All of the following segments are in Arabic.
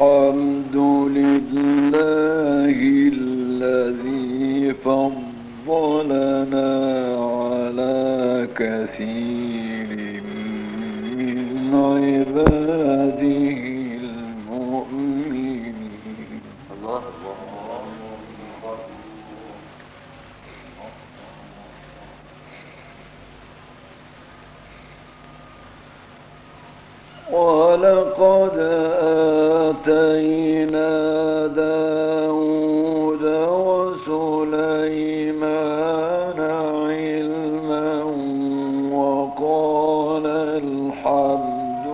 الحمد لله الذي فضلنا على كثير من عباده المؤمنين. الله ولقد آتينا داود وسليمان علما وقال الحمد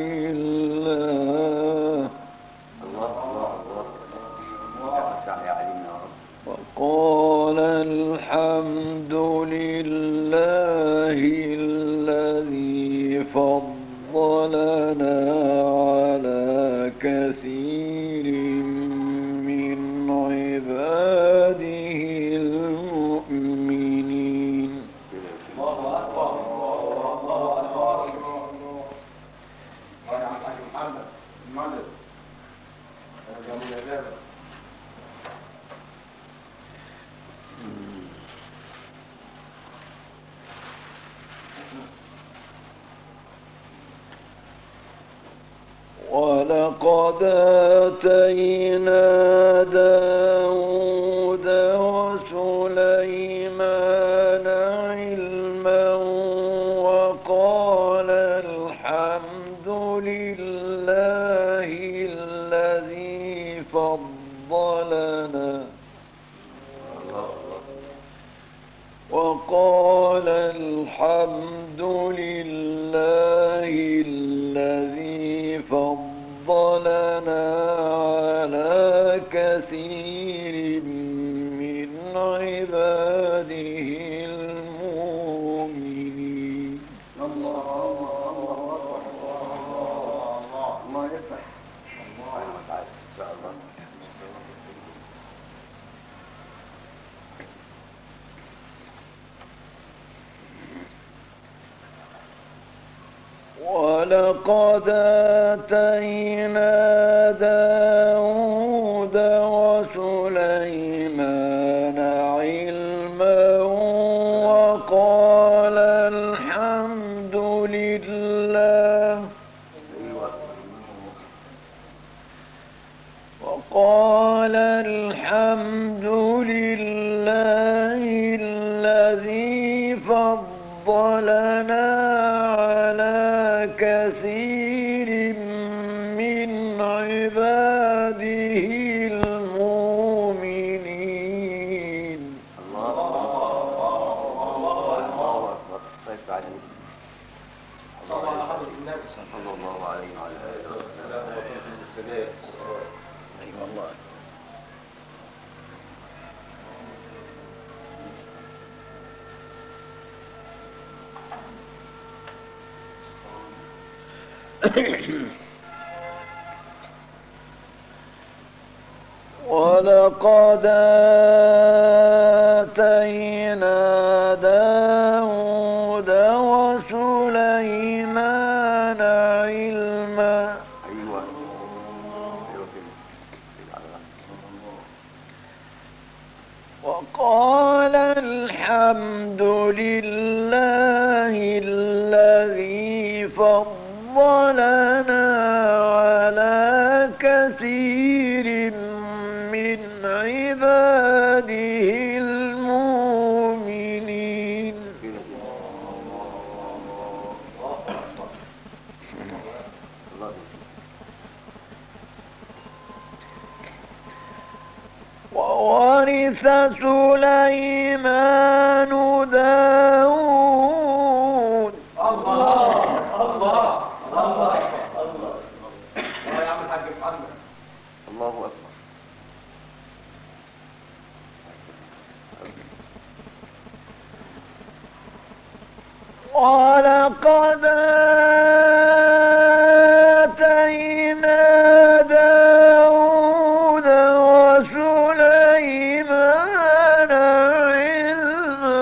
لله الذي فضلنا على كثير من عباده المؤمنين. ولقد آتينا داود وسليمان علما وقال الحمد لله الذي فضلنا على كثير من عباده المؤمنين. الله يفتح. ولقد آتينا داود وسليمان علما وقال الحمد لله الذي فضلنا على كثير من عباده المؤمنين. ولقد آتينا داود وسليمان علما وقال الحمد لله الذي فضلنا على كثير من عباده المؤمنين. وورث سليمان داود. الله أكبر. ولقد آتينا داود وسليمان علما.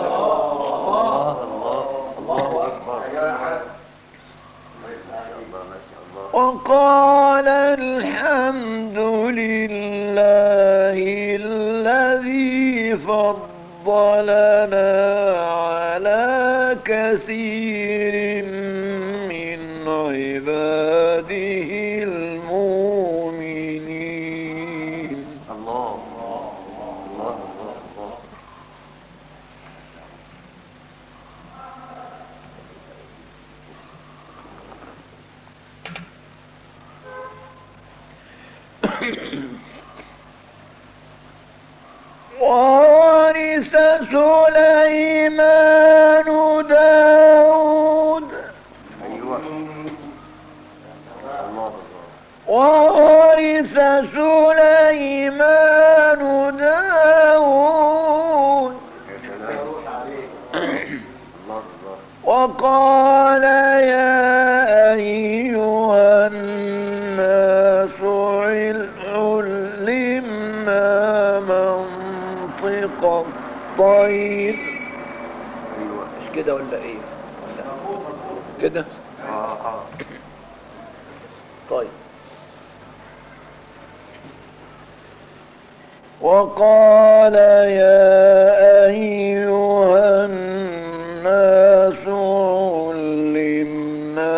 الله أكبر. شاء الله. وقال الحمد لله الذي فضلنا على كثير من عباده المؤمنين. الله الله الله الله. وورث سليمان داود. أيوة. الله. وورث سليمان داود يا سلام. الله الله. وقال يا أيها الناس علمنا منطق الطير. أيوة. مش كده ولا ايه؟ ولا كده؟ طيب. وقال يا أيها الناس علمنا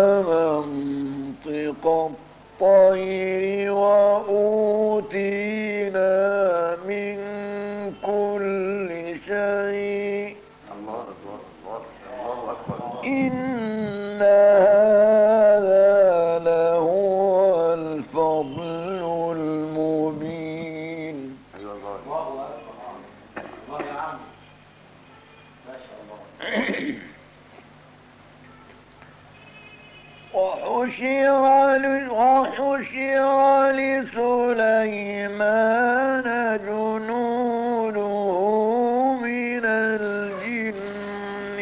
منطق الطير وأوتينا من كل شيء الله الله الله الله أكبر. إن هذا لهو الفضل المبين. أيوة الله. الله يا عم ما شاء الله. وحشر لسليمان جنوده من الجن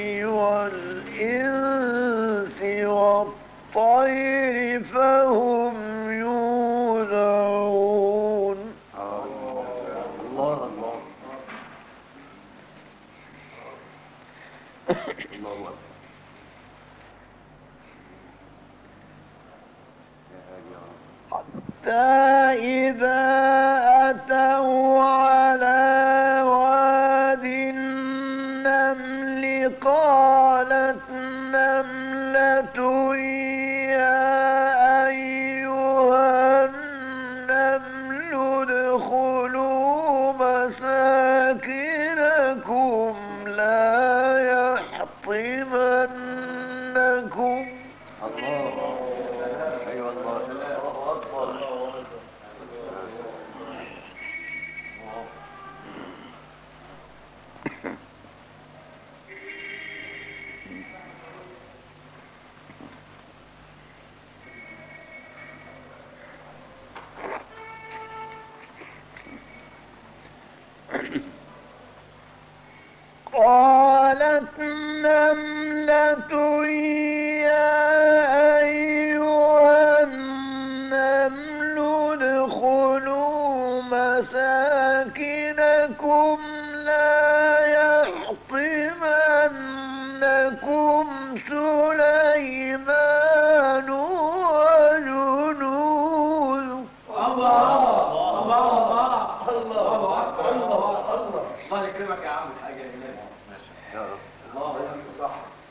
والإنس والطير فهم يوزعون. الله الله. الله أكبر. حتى إذا أتوا على واد النمل قالت نملة يا أيها النمل ادخلوا مساكنكم لا يحطمنكم. الله. أيوة الله. قالت نملة يا أيها النمل ادخلوا مساكنكم لا يحطمنكم سليمان وجنوده. الله اكبر. الله يكرمك يا عم الحاج هلال. يا رب. الله يكرمك صح.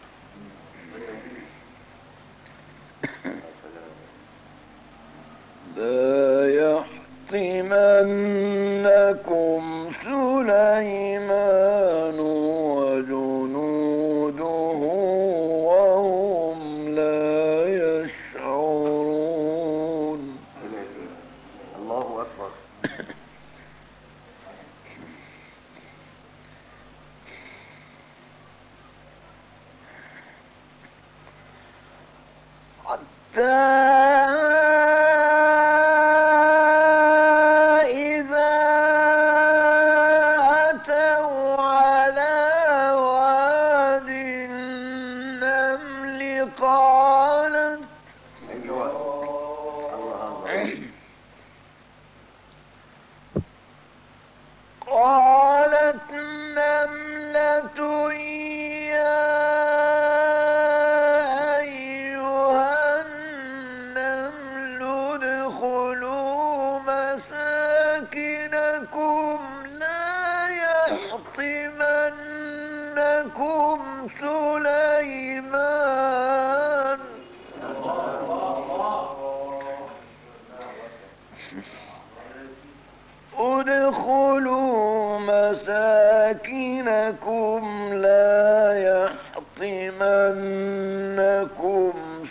لا يحطمنكم سليمان وجنوده وهم لا يشعرون. الله أكبر. حتى إذا أتوا على واد النمل قالت أيوة. الله الله. قالت نملة يا أيها يحطمنكم سليمان ادخلوا مساكنكم لا يحطمنكم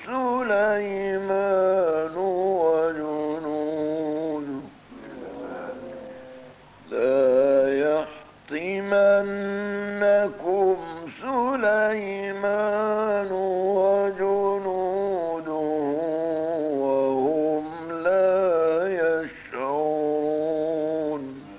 سليمان وجنوده وهم لا يشعرون.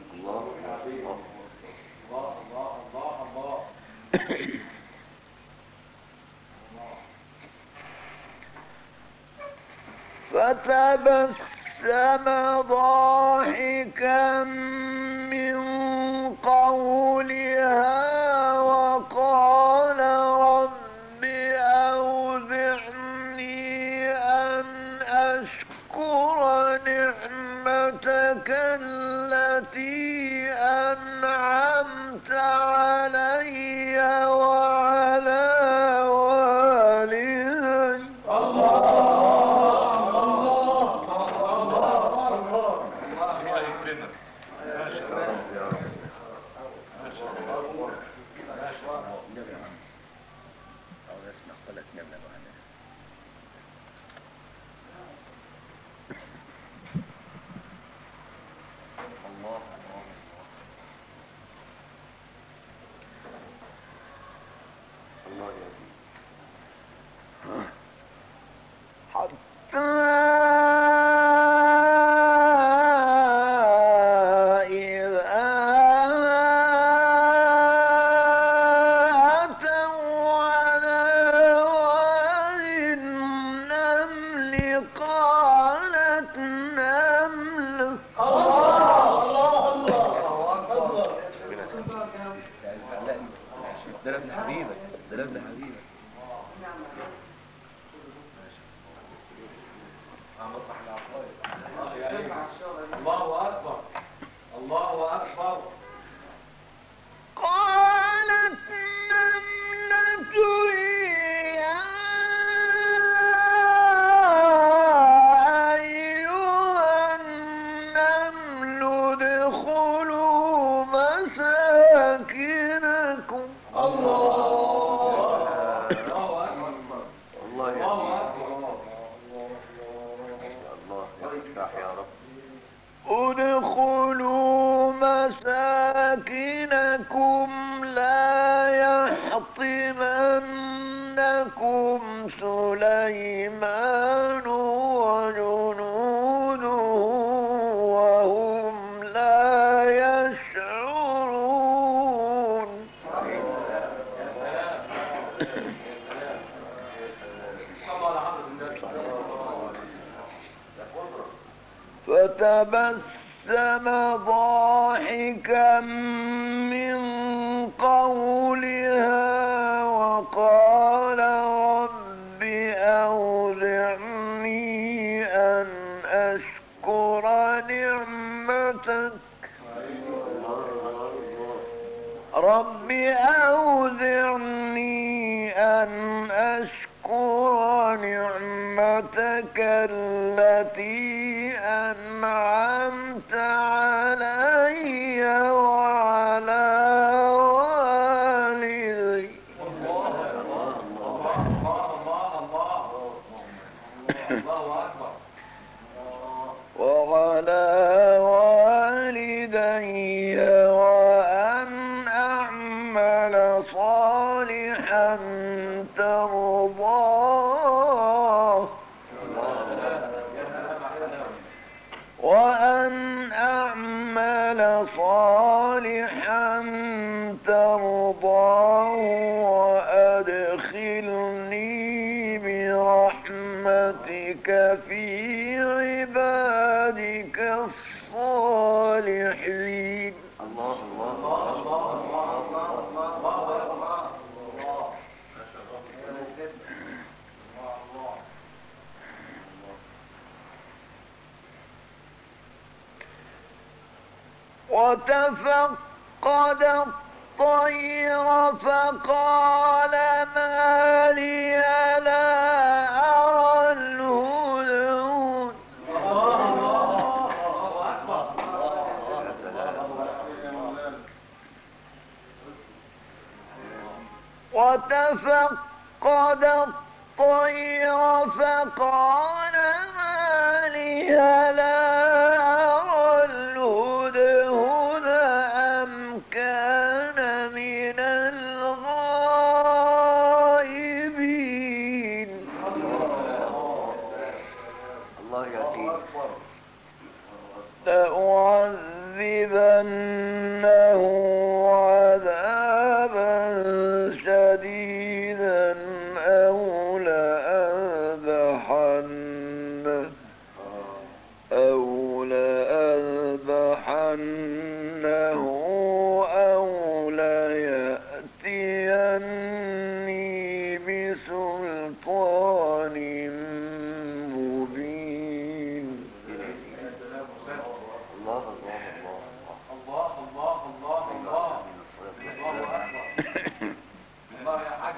فتبسم ضاحكا من قولها وقال رب أوزعني أن أشكر نعمتك التي أنعمت علي وعلى والدي. حتى إذا أتوا على وادي النمل قالت نملة ده ابن حبيبك، ده ابن حبيبك. الله أكبر الله أكبر. قالت نملة يا أيها النمل ادخلوا مساكنكم. الله يا الله يفتح يا رب. ادخلوا مساكنكم لا يحطمنكم سليمان وجنوده وهم لا يشعرون. فتبسم ضاحكا من قولها وقال رب أوزعني أن أشكر نعمتك التي أنعمت علي وعلى والدي. وعلى والدي وأن أعمل صالحا ترضاه وأدخلني برحمتك في عبادك الصالحين. الله الله وتفقد الطير فقال ما لي لا أرى الهدهد وتفقد الطير فقال ما لي لا أرى الهدهد أم كان من الغائبين الله يعطيك. لأعذبنه عذابا شديدا أو لأذبحنه أو ليأتيني بسلطان مبين. الله يا حاج.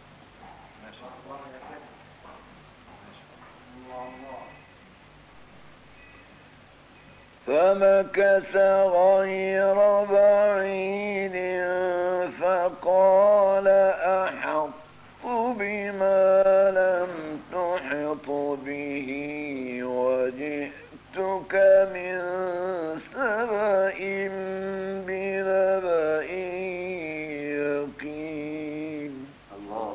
فمكث غير بعيد فقال أحطت بما لم تحط به وجئتك من سبأ بنبأ يقين. الله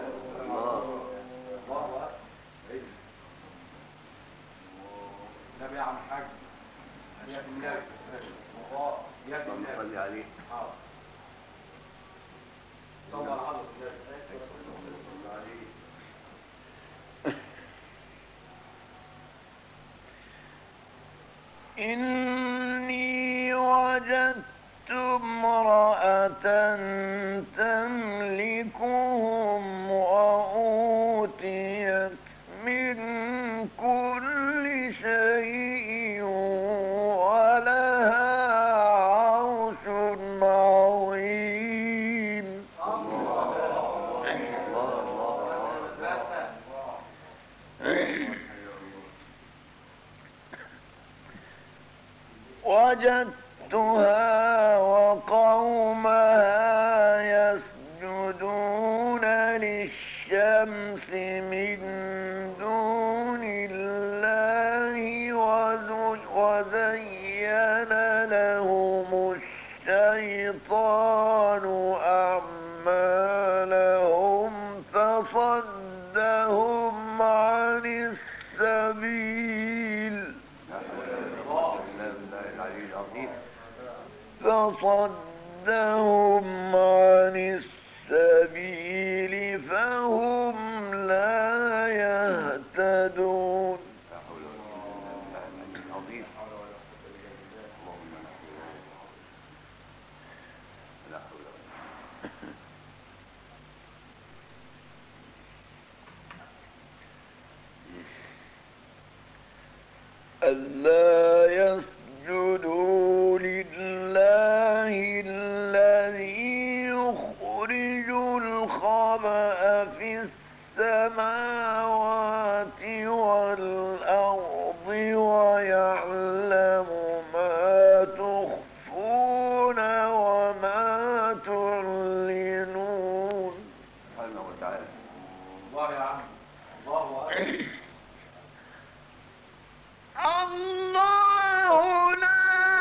النبي يا عم الحاج. يا النبي يا اللهم النبي صل عليه. صلى الله عليه وسلم. إني وجدت امرأة تملكهم وأوتيت من كل شيء ولها عرش عظيم. وجدتها وقومها يسجدون للشمس من دون الله وزين لهم الشيطان أعمالهم فصدهم عن السبيل فهم لا يهتدون. ألا يسجدوا لله الذي يخرج الخبأ في السماوات والأرض ويعلم ما تخفون وما تعلنون. سبحانه وتعالى. الله يا عم. الله أكبر. الله لا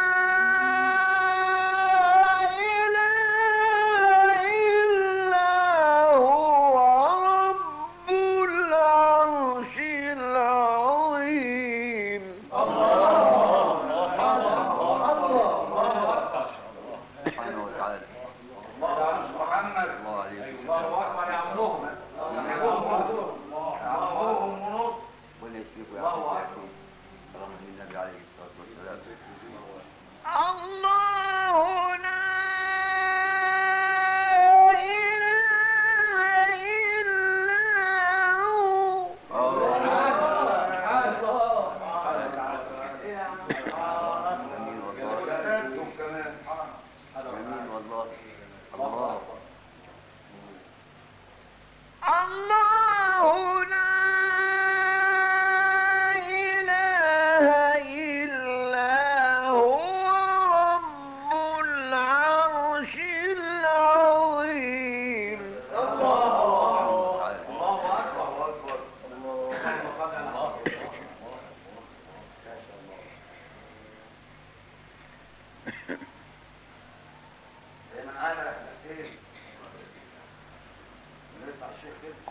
إله إلا هو رب العرش العظيم. سبحانه وتعالى. الله يا عم محمد. الله عليه. الله أكبر يا عمهم. يا عمهم ونص. ولا يشركوا يا الله عم. أكبر. اللهم النبي عليه الصلاة والسلام. الله لا إله إلا هو. جميل والله. جميل والله.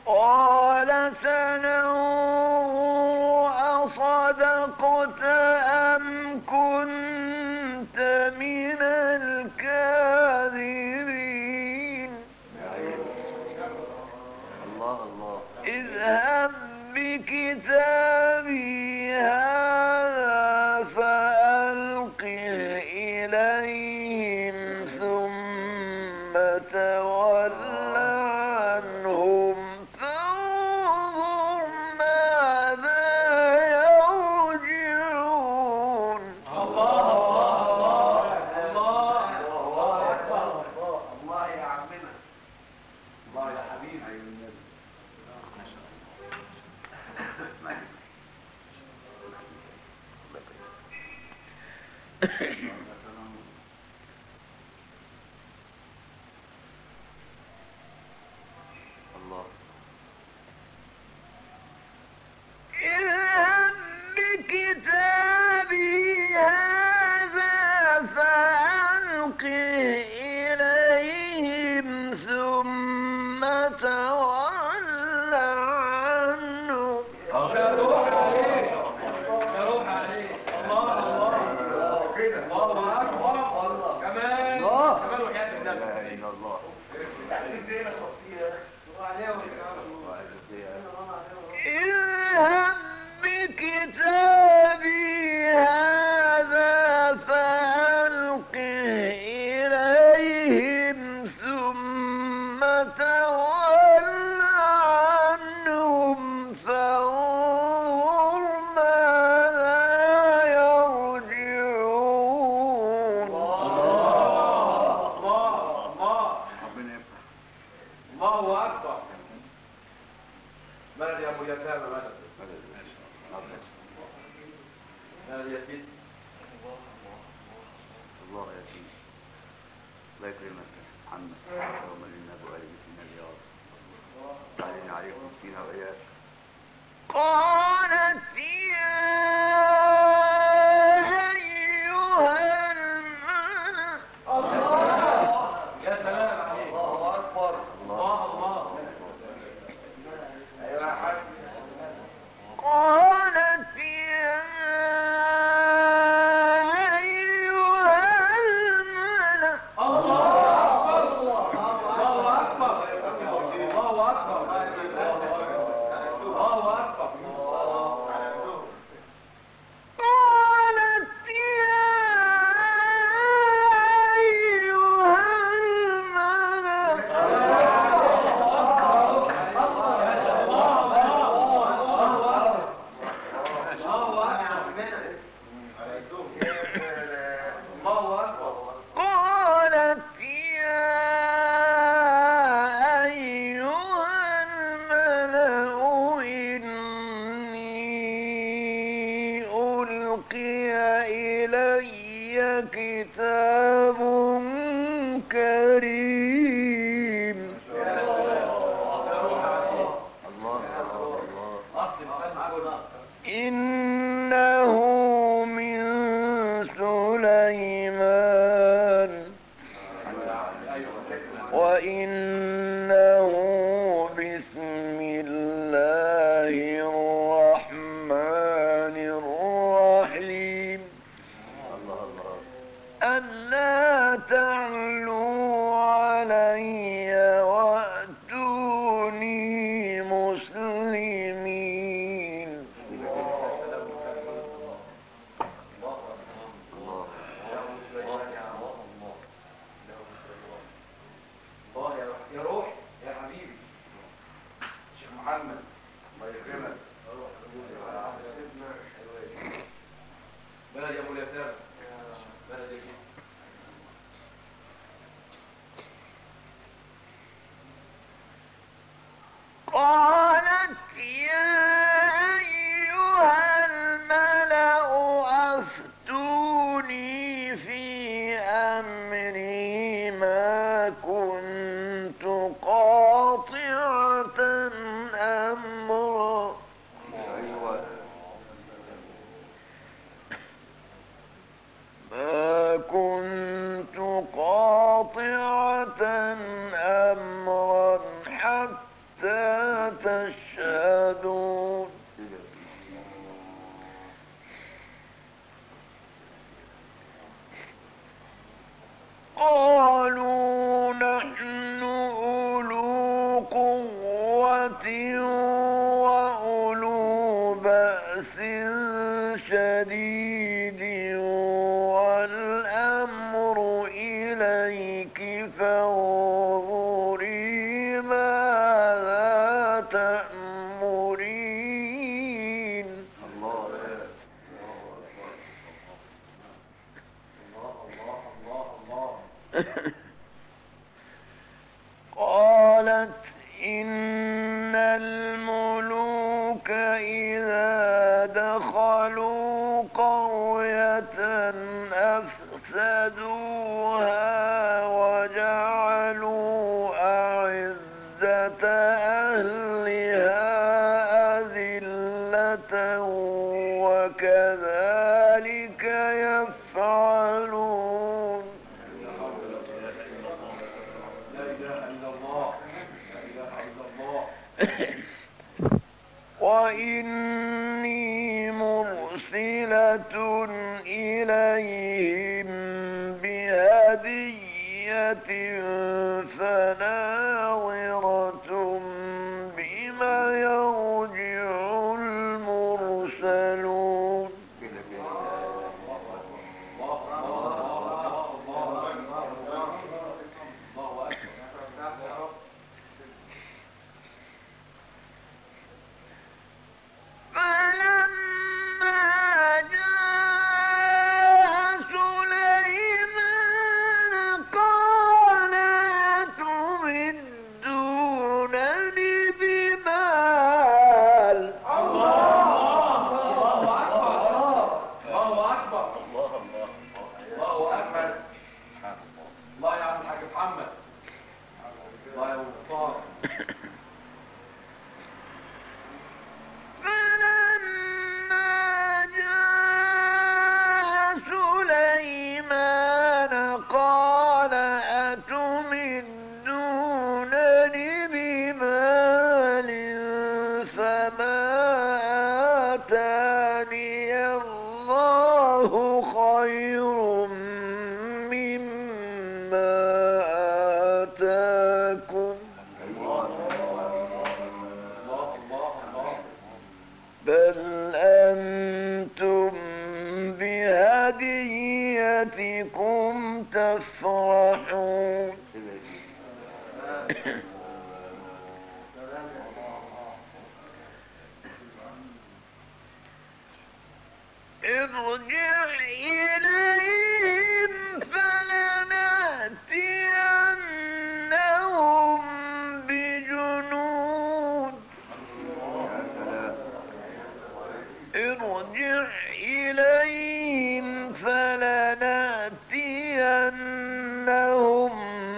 قال سننظر أصدقت أم كنت من الكاذبين الله الله. اذهب بكتابي هذا فألقه إليهم ثم تول عنهم فانظر ماذا يرجعون الله أكبر. الله يا عمنا. الله يا حبيبي. الله. اذهب بكتابي هذا فألقه إليهم ثم تول عنهم يا روح عليك. يا روح عليك. الله كده. الله أكبر. كمان الله. كمان وحياة لا النبي. اله الا الله. اذهب بكتابي هذا فألقه إليهم ثم تول عنهم فانظر ماذا يرجعون ربنا يفتح. الله أكبر. مدد يا أبو يتامى مدد. مدد يا سيدي. الله يا سيدي. الله يكرمك محمد اللهم انا بقلب فينا يا رب. علينا عليكم فينا واياك. قالت يا أيها الملأ يا سلام عليك. الله أكبر. الله أيوة يا حاج. قالت يا أيها الملأ الله أكبر. الله أكبر. قالت يا أيها الملأ قالت يا أيها الملأ إني ألقي إلي كتاب كريم إنه من سليمان وإنه بسم الله الرحمن الرحيم ألا تعلوا علي وأتوني مسلمين شديد والأمر إليك فانظري ماذا تأمرين. قالت إن الملوك إذا دخلوا قرية أفسدوها وجعلوا أعزة أهلها أذلة وكذلك يفعلون. وإني مرسلة إليهم بهدية فناظرة بما يرجع المرسلون. بل أنتم بهديتكم تفرحون. ارجع إليهم فلنأتينهم بجنود ارجع إليهم فلنأتينهم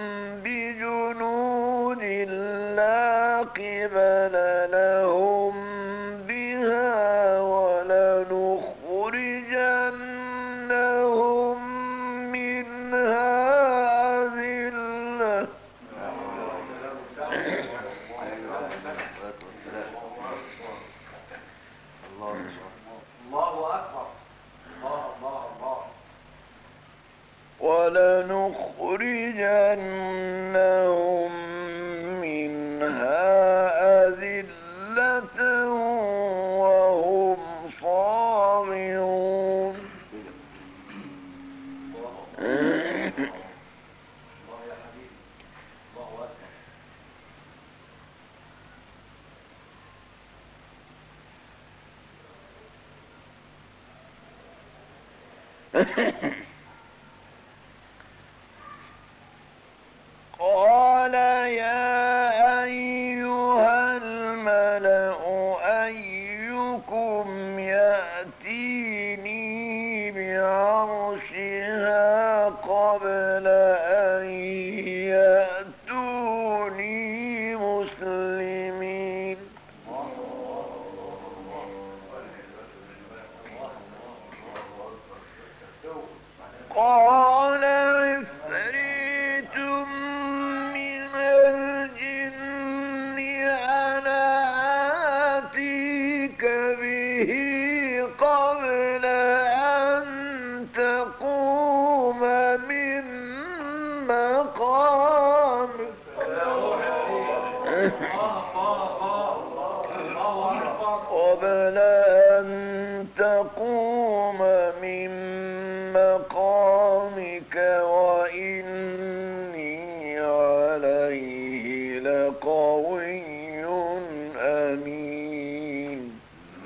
بجنود لا قبل لهم بها ولنخرجنهم منها أذلة. الله أكبر. الله. ولنخرجنهم منها أذلة وهم صاغرون. الله يا حبيبي. الله أكبر. قال يا أيها الملأ أيكم يأتيني بعرشها قبل أن يأتوني مسلمين. قال عفريت من الجن أنا آتيك به قبل أن تقوم من مقامك. قبل أن تقوم من مقامك وإني عليه لقوي أمين.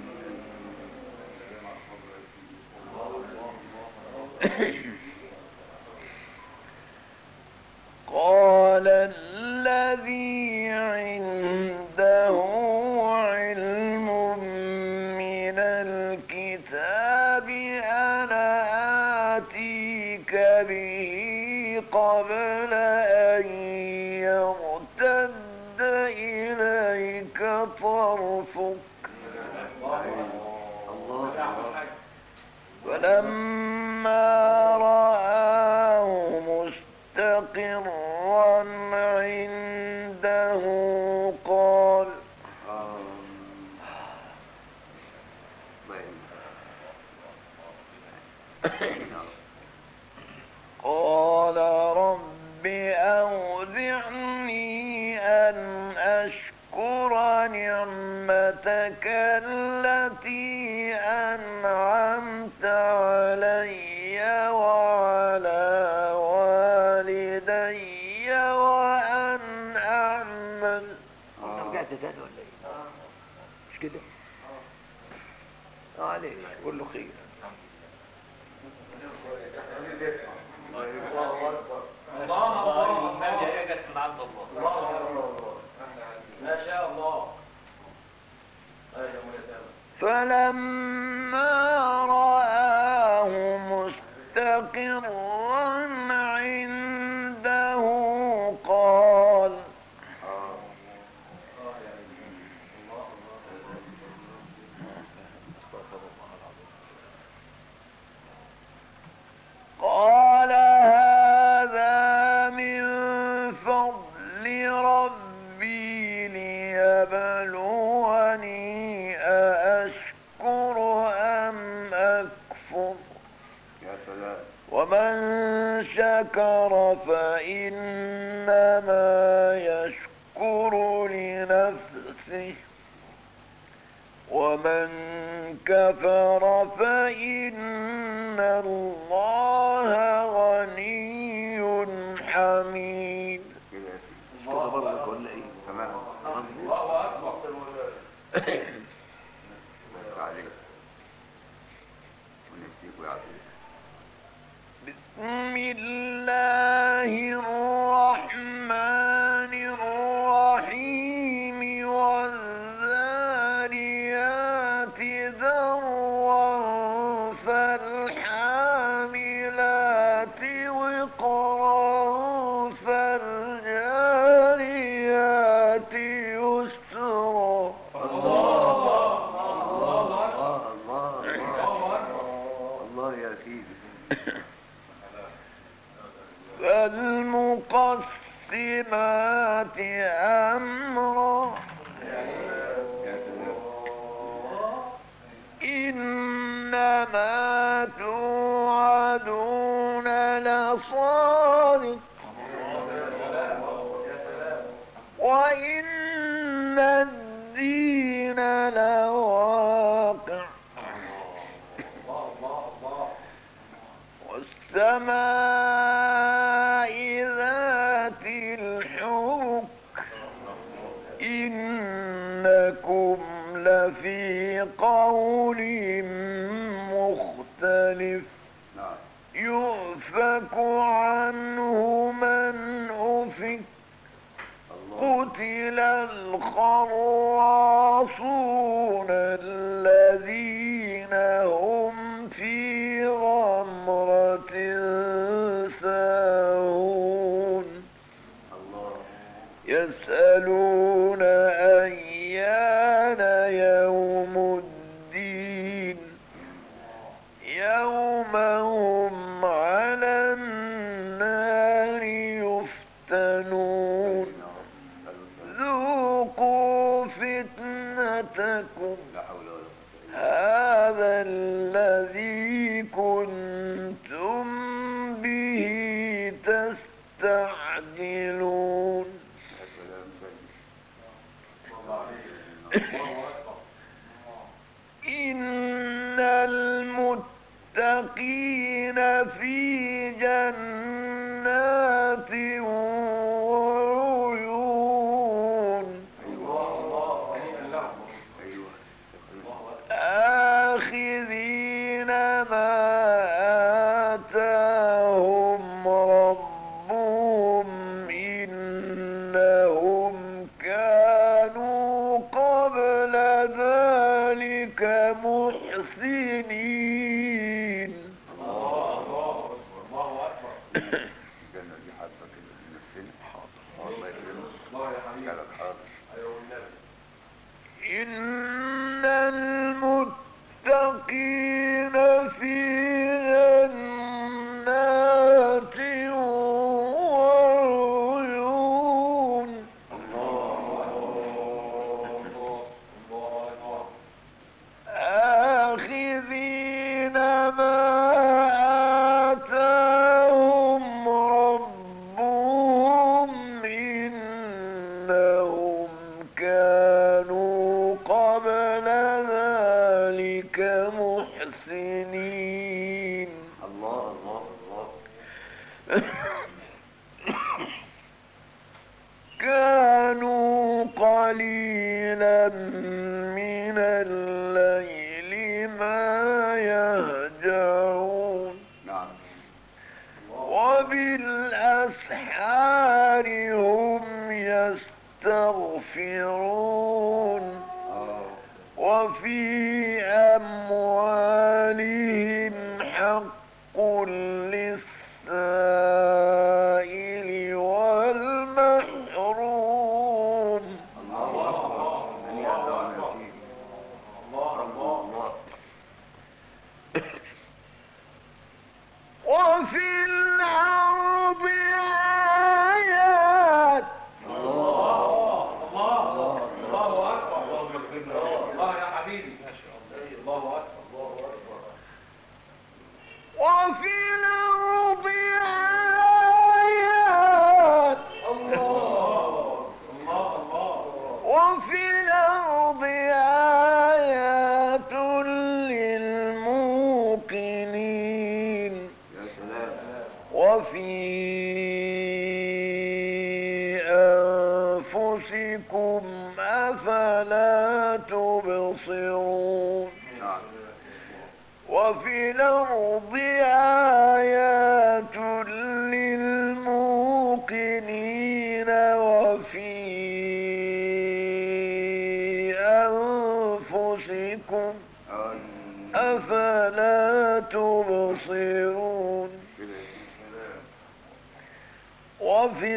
قال الذي عنده علم من الكتاب أنا آتيك به قبل أن يرتد إليك طرفك. فلما رآه مستقرا عنده قال رب أوزعني أن أشكر نعمتك التي أنعمت علي وعلى والدي وأن أعمل. رجعت تاني ولا ايه؟ مش كده؟ عليك قول له خير. ما شاء الله. فلما رآه مستقرا عنده قال هذا من فضل ربي ليبلوني أأشكر أم أكفر. يا سلام. ومن شكر فإنما يشكر لنفسه ومن كفر فإن الله غني حميد. كده اشتغل برضك ولا ايه؟ تمام. الله أكبر. بس عليك ونفسيك ويعطيك. بسم الله الرحمن الرحيم. والذاريات ذروا فالحاملات وقرا فالجاريات يسرا. الله يا سيدي. فالمقسمات أمرا إنما توعدون لصادق وإن الدين لواقع. والسماء ذات الحبك إنكم لفي قول مختلف. يؤفك عنه من أفك. قتل الخراصون الذين هم في غمرة ساهون. يسألون أيان يوم الدين يوم هم على النار يفتنون. ذوقوا فتنتكم هذا الذي كنتم به تستعجلون. إن المتقين في جنات وعيون آخذين ما آتاهم ربهم إنهم كانوا قبل ذلك محسنين. الجنة دي حضرتك اللي بنفسنا. حاضر. الله يكرمك. الله يا حبيبي. حاضر. إن المتقين في جنات وعيون آخذين ما آتاهم ربهم إنهم كانوا قبل ذلك محسنين. الله الله الله. كانوا قليلا من الليل ما يهجعون نعم. وبالأسحار هم يستغفرون وفي أموالهم حق للسائل والمحروم. وفي الأرض آيات. وفي الأرض آيات. وفي الأرض آيات للموقنين. وفي أنفسكم أفلا تبصرون. وفي الأرض آيات للموقنين وفي أنفسكم أفلا تبصرون. وفي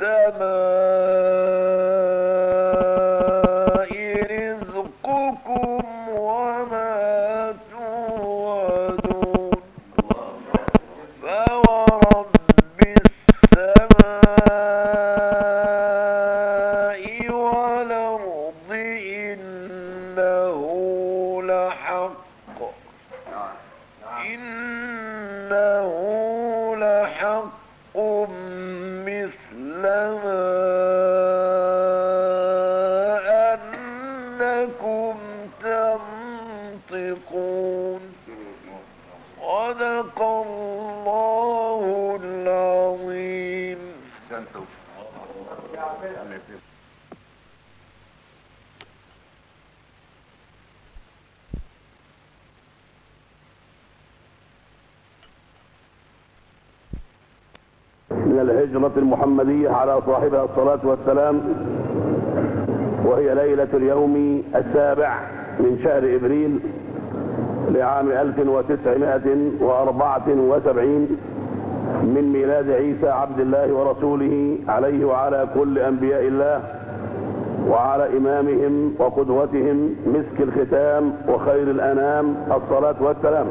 السماء رزقكم وما توعدون. فورب السماء والأرض إنه لحق. إنه لحق مثل ما أنكم تنطقون. صدق الله العظيم. من الهجرة المحمدية على صاحبها الصلاة والسلام، وهي ليلة اليوم 7 من شهر إبريل لعام 1974 من ميلاد عيسى عبد الله ورسوله عليه وعلى كل أنبياء الله وعلى إمامهم وقدوتهم مسك الختام وخير الأنام الصلاة والسلام.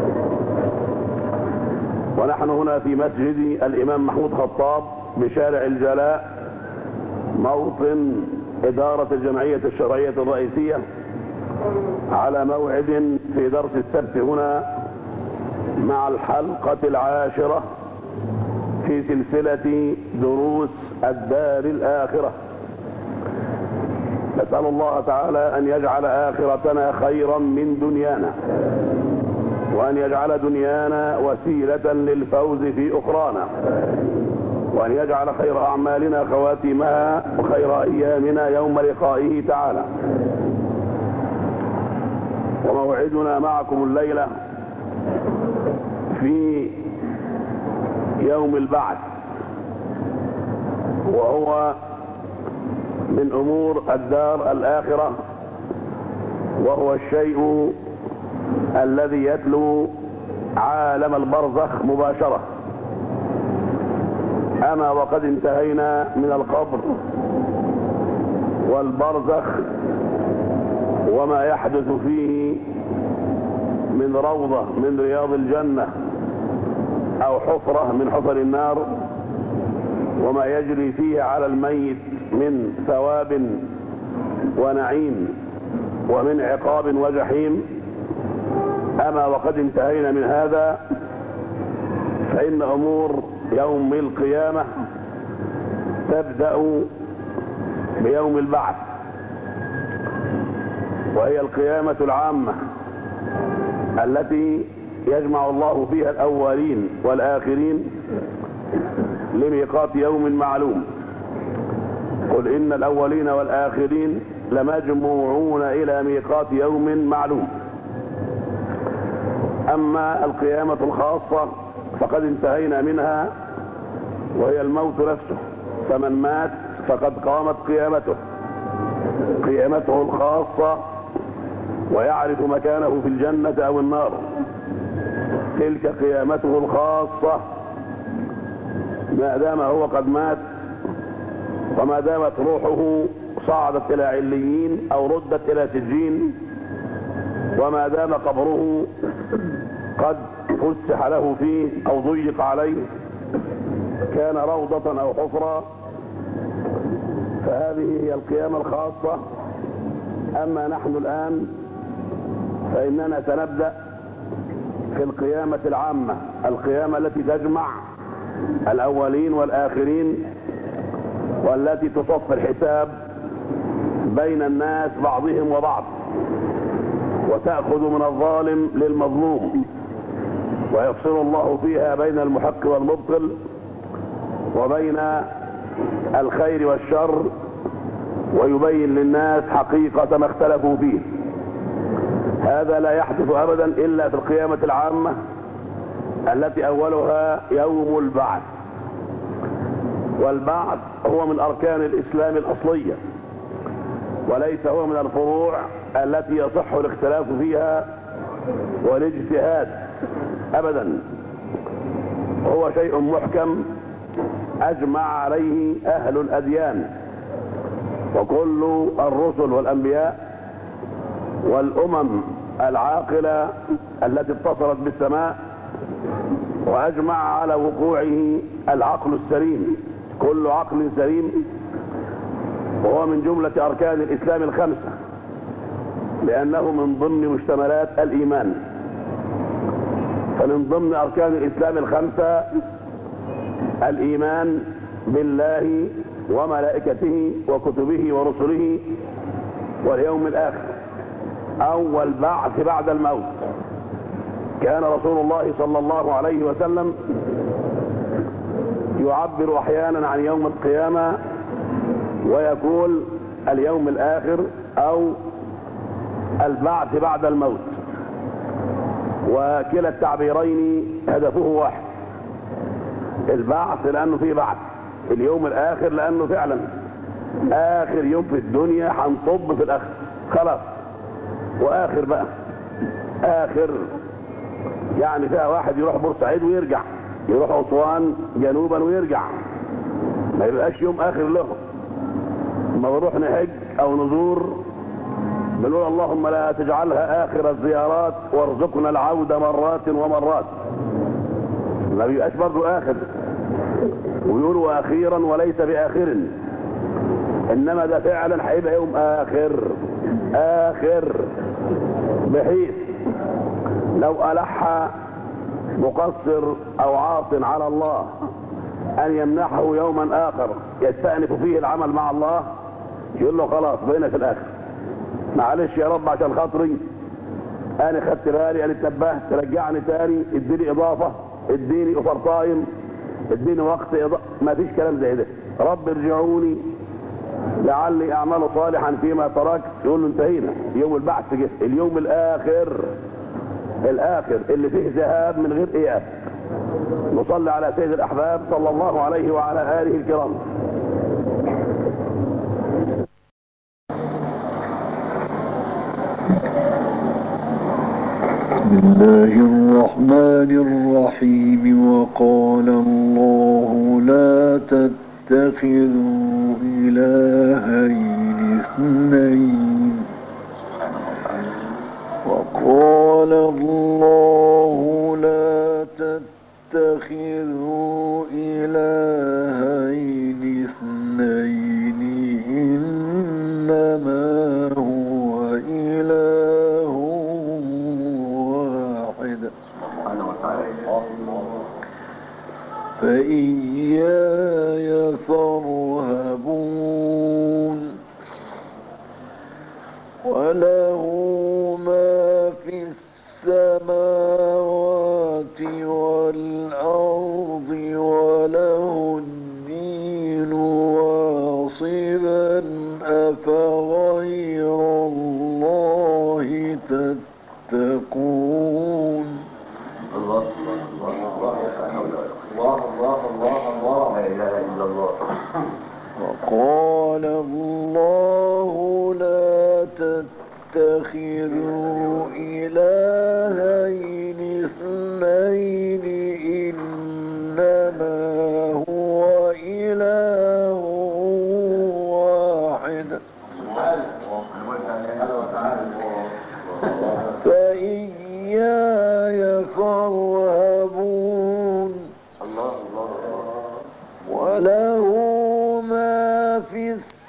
ونحن هنا في مسجد الإمام محمود خطاب بشارع الجلاء، موطن إدارة الجمعية الشرعية الرئيسية، على موعد في درس السبت هنا مع الحلقة 10 في سلسلة دروس الدار الآخرة. نسأل الله تعالى أن يجعل آخرتنا خيرا من دنيانا، وأن يجعل دنيانا وسيلة للفوز في أخرانا، وأن يجعل خير أعمالنا خواتمها وخير أيامنا يوم لقائه تعالى. وموعدنا معكم الليلة في يوم البعث، وهو من أمور الدار الآخرة، وهو الشيء الذي يتلو عالم البرزخ مباشرة. أما وقد انتهينا من القبر والبرزخ وما يحدث فيه من روضة من رياض الجنة أو حفرة من حفر النار، وما يجري فيه على الميت من ثواب ونعيم ومن عقاب وجحيم. أما وقد انتهينا من هذا، فإن أمور يوم القيامة تبدأ بيوم البعث، وهي القيامة العامة التي يجمع الله فيها الأولين والآخرين لميقات يوم معلوم. قل إن الأولين والآخرين لمجموعون إلى ميقات يوم معلوم. أما القيامة الخاصة فقد انتهينا منها، وهي الموت نفسه. فمن مات فقد قامت قيامته الخاصة، ويعرف مكانه في الجنة أو النار. تلك قيامته الخاصة ما دام هو قد مات، وما دامت روحه صعدت إلى عليين أو ردت إلى سجين، وما دام قبره قد فسح له فيه أو ضيق عليه، كان روضة أو حفرة، فهذه هي القيامة الخاصة. أما نحن الآن فإننا سنبدأ في القيامة العامة، القيامة التي تجمع الأولين والآخرين، والتي تصف الحساب بين الناس بعضهم وبعض، وتأخذ من الظالم للمظلوم، ويفصل الله فيها بين المحق والمبطل، وبين الخير والشر، ويبين للناس حقيقة ما اختلفوا فيه. هذا لا يحدث أبدا إلا في القيامة العامة التي أولها يوم البعث. والبعث هو من أركان الإسلام الأصلية، وليس هو من الفروع التي يصح الاختلاف فيها والاجتهاد أبدا. هو شيء محكم أجمع عليه أهل الأديان وكل الرسل والأنبياء والأمم العاقلة التي اتصلت بالسماء، وأجمع على وقوعه العقل السليم، كل عقل سليم، وهو من جملة أركان الإسلام الخمسة، لأنه من ضمن مشتملات الإيمان. فمن ضمن أركان الإسلام الخمسة الإيمان بالله وملائكته وكتبه ورسله واليوم الآخر، أو البعث بعد الموت. كان رسول الله صلى الله عليه وسلم يعبر أحيانا عن يوم القيامة ويقول اليوم الآخر أو البعث بعد الموت، وكلا التعبيرين هدفه واحد. البعث لأنه فيه بعث، اليوم الآخر لأنه فعلا آخر يوم في الدنيا هنصب في الآخر خلاص، وآخر بقى آخر يعني فيها واحد يروح بورسعيد ويرجع، يروح أسوان جنوبا ويرجع، ما يبقاش يوم آخر له. لما بنروح نحج أو نزور بنقول اللهم لا تجعلها آخر الزيارات وارزقنا العودة مرات ومرات، ما بيبقاش برضو آخر. ويقولوا أخيرا وليس بآخر، إنما ده فعلا هيبقى يوم آخر، بحيث لو ألح مقصر أو عاص على الله أن يمنحه يوما آخر يستأنف فيه العمل مع الله، يقول له خلاص بقينا في الآخر، معلش يا رب عشان خاطري انا خدت بالي، انا اتنبهت، رجعني تاني، اديني اضافه، اديني اوفر تايم، اديني وقت ما فيش كلام زي ده. رب ارجعوني لعلي اعمل صالحا فيما تركت. يقول له انتهينا، يوم البعث جه، اليوم الاخر اللي فيه ذهاب من غير اياب. نصلي على سيد الاحباب صلى الله عليه وعلى اله الكرام. بسم الله الرحمن الرحيم. وقال الله لا تتخذوا إلهين اثنين. وقال الله لا تتخذوا إلهين اثنين إنما هو إله واحد فإياي فارهبون. وله ما في السماوات والأرض وله الدين واصبا أفغير الله تتقون. الله الله الله الله الله الله لا اله الا الله. وقال الله لا تتخذوا إلهين اثنين إنما هو إله واحد فإياي فارهبون. وله ما في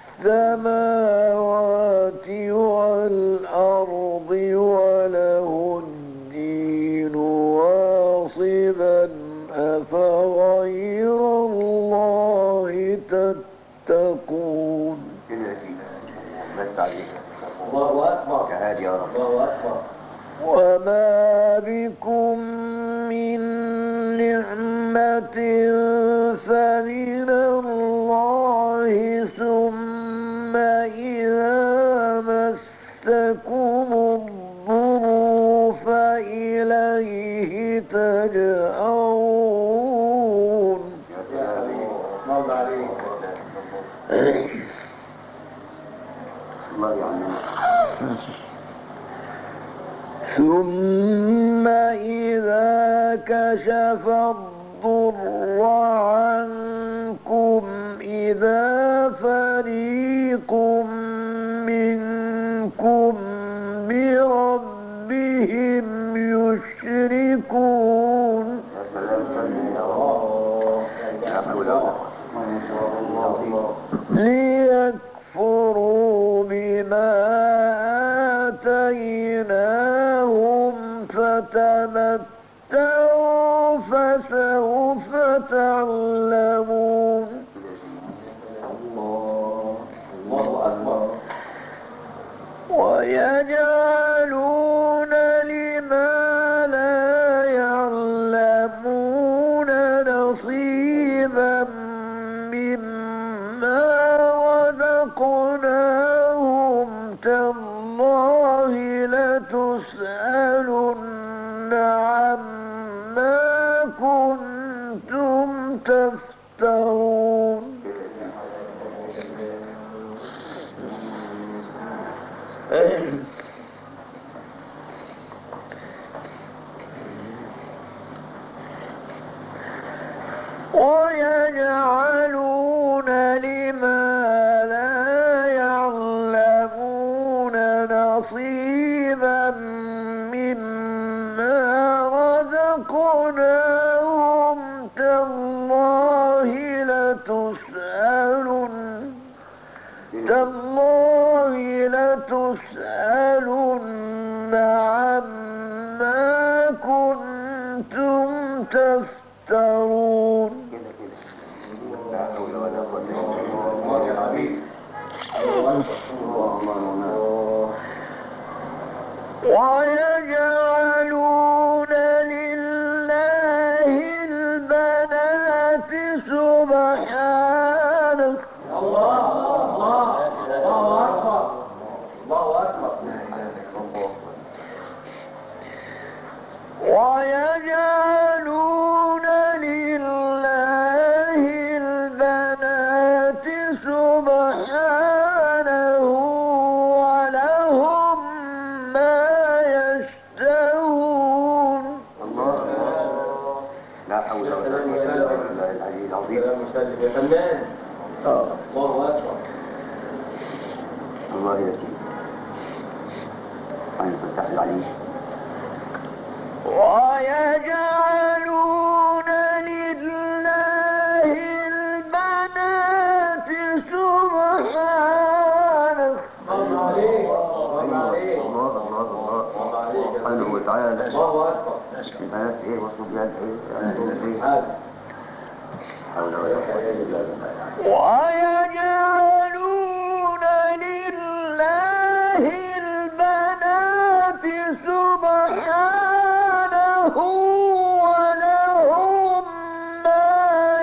السماوات والأرض وله الدين واصبا أفغير الله تتقون. كده يا سيدي بس عليك. الله أكبر. كهادي يا رب. الله أكبر. وما بكم من نعمة فمن الله ثم إذا مسكم الضر فإليه تجأرون. الله عليك. الله يعني. ثم إذا كشف الضر عنكم إذا فريق منكم بربهم يشركون. ليكفروا بما آتيناهم فتمتعوا فسوف تعلمون. الله أكبر. ويجعلون لما لا يعلمون نصيبا مما رزقناهم تالله لتسألن عما كنتم تفترون. ويجعلون لما لا يعلمون نصيبا مما رزقناهم تالله لتسألن عما كنتم تفترون. ويجعلون لله البنات سبحانه الله أكبر الله أكبر ويجعلون لله البنات سبحانه ولهم ما يشتهون الله لا حول ولا قوة إلا بالله العلي العظيم. يا فنان الله أكبر الله يسلمك. عين فتح العليم. ويجعلون لله البنات سبحانه الله عليك الله عليك الله الله الله سبحانه وتعالى. الله أكبر البنات ايه والصبيان ايه؟ حول ولا قوة الا بالله. ويجعلون لله البنات سبحانه ولهم ما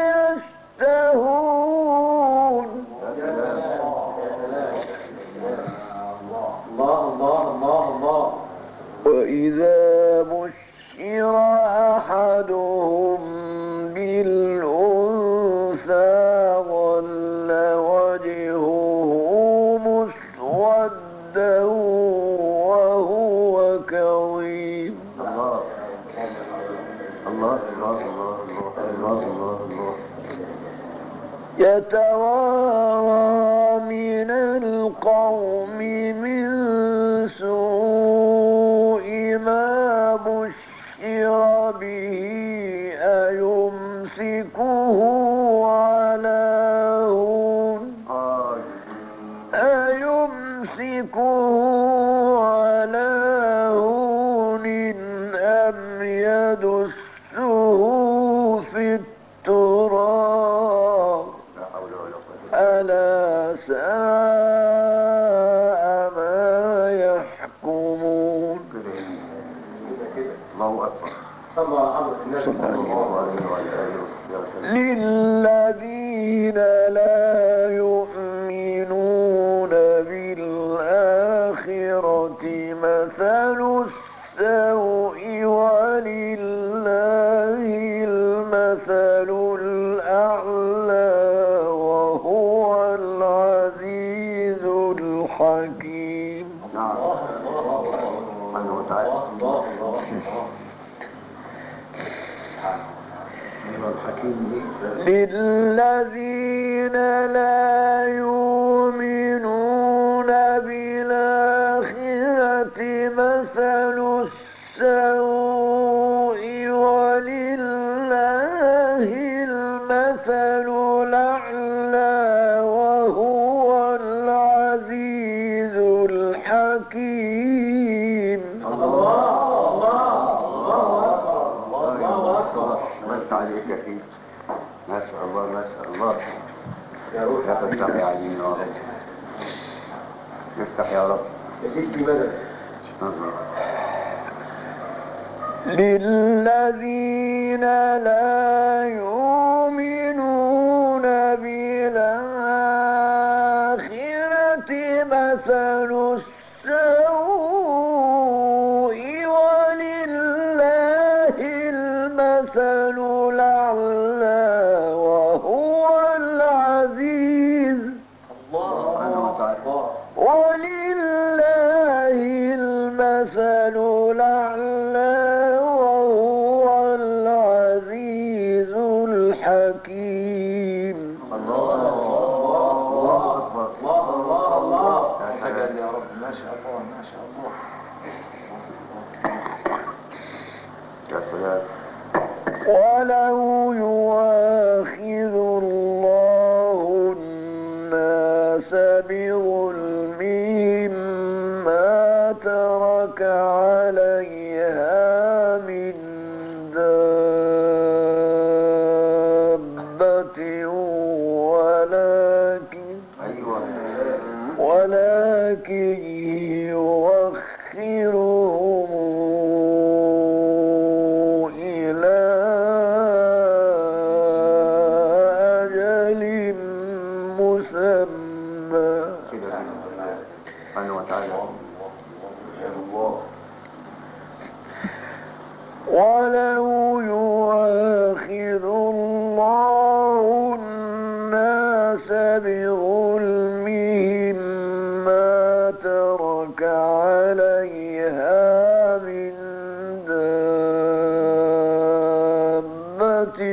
يشتهون الله وإذا بشر أحدهم بالأنثى ظل وجهه مسودا وهو كظيم الله الله الله الله الله الله. يتوارى من القوم من سوء ما بشر به أيمسكه على هون أم يدسه في التراب ألا ساء ما يحكمون الله أكبر. صلى الله عليه وسلم. للذين لا يؤمنون بالآخرة مثل السوء ولله المثل الأعلى وهو العزيز الحكيم. نعم. سبحانه وتعالى. للذين لا يؤمنون بالآخرة مثل السوء ولله المثل الأعلى وهو العزيز الحكيم. بس عليك يا سيدي. ما شاء الله ما شاء الله. يا روح افتح يا عليم يا رب. افتح يا رب. يا سيدي مدد. للذين لا يؤمنون بالآخرة مثل السوء ولله المثل الأعلى وهو العزيز. ولله المثل الأعلى وهو العزيز الحكيم. الله أكبر. الله يا سلام يا رب. ما شاء الله ما شاء الله. يا سلام. ولو يؤاخذ الله الناس بظلمهم ما ترك عليها من دابة ولكن يؤخرهم ولو يؤاخذ الله الناس بظلمهم ما ترك عليها من دابة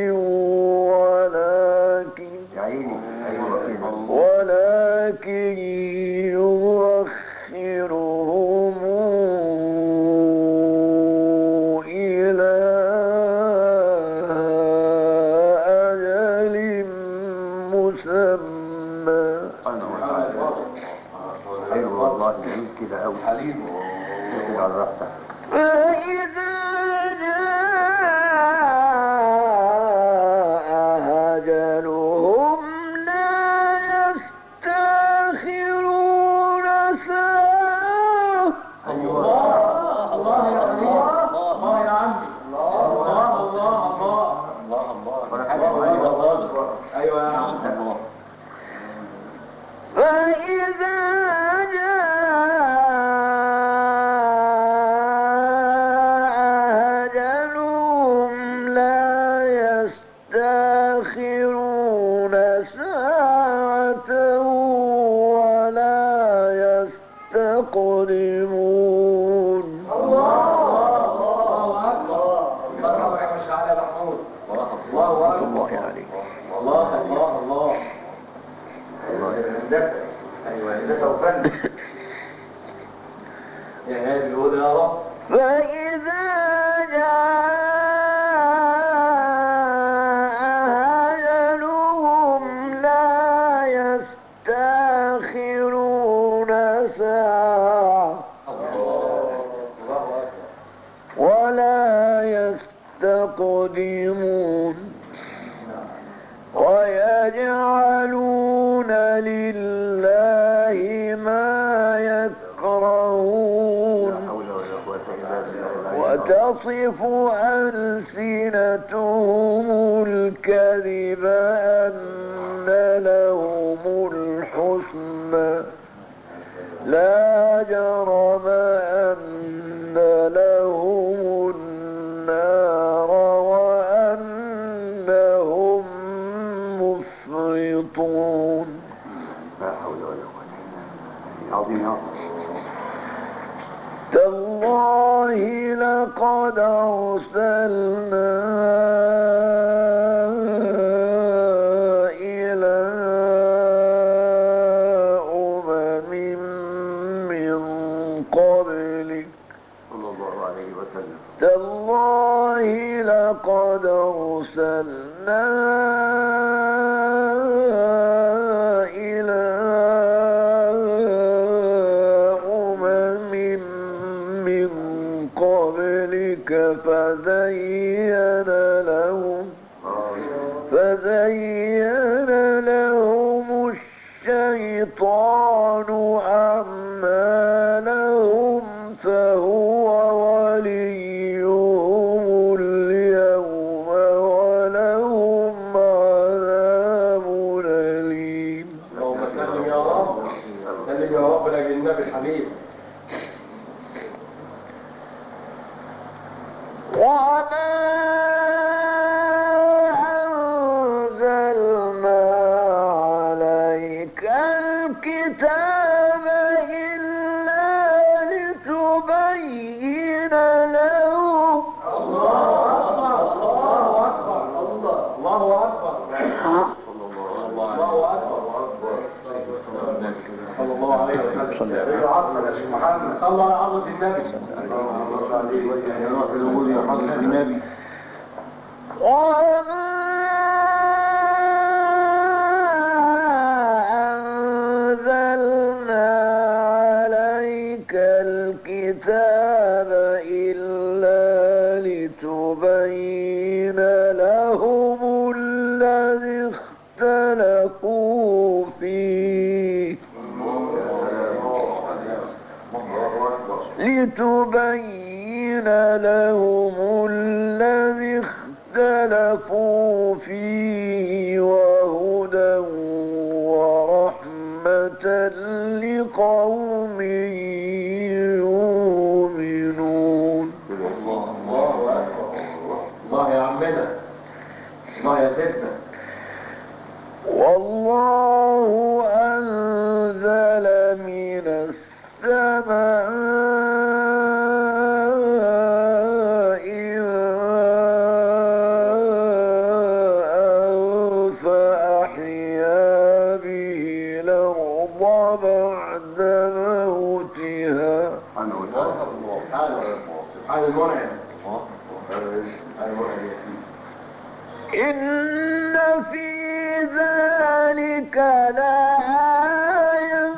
ولكن يؤخرهم إلى أجل مسمى. حلو والله، جميل كده أوي، حليم كده على راحتك. فإذا جاء أجلهم لا يستأخرون ساعة. الله يا عمي، الله يا عمي، الله ايوه يا عم. فإذا جاء أجلهم لا يستأخرون ساعة ولا يستقدمون. الله اكبر، مرحبا يا مش علي محمود. الله اكبر، الله عليك، الله الله الله. ايوه ده توفن يا هادي الهدى يا رب. فإذا جاء أجلهم لا يستأخرون ساعة ولا يستقدمون. ويجعلون لله ما يكرهون وتصف ألسنتهم الكذب أن لهم الحسنى لا جرم أن لهم النار وأنهم مفرطون. لا حول ولا قوة عظيم يا رب. تالله لقد أرسلنا إلى أمم من قبلك صلى الله عليه وسلم. تالله لقد أرسلنا إلى أمم من قبلك فزين لهم الشيطان أعمالهم فهو وليهم اليوم ولهم عذاب أليم. اللهم سلم يا رب، سلم يا رب لاجل النبي الحبيب. وما أنزلنا عليك الكتاب إلا لتبين لهم. الله أكبر، الله أكبر، الله أكبر، صلى الله عليه وسلم. صلى على عظمة النبي. وما أنزلنا عليك الكتاب إلا لتبين لهم الذي اختلفوا فيه لتبين لهم الذي اختلفوا فيه وهدى ورحمة لقوم يؤمنون. الله أكبر. عمنا. الله يا سيدنا. والله أنزل من السماء فأحيا به الأرض بعد موتها. سبحان المنعم. سبحان المنعم يا سيدي. إن في ذلك لآية.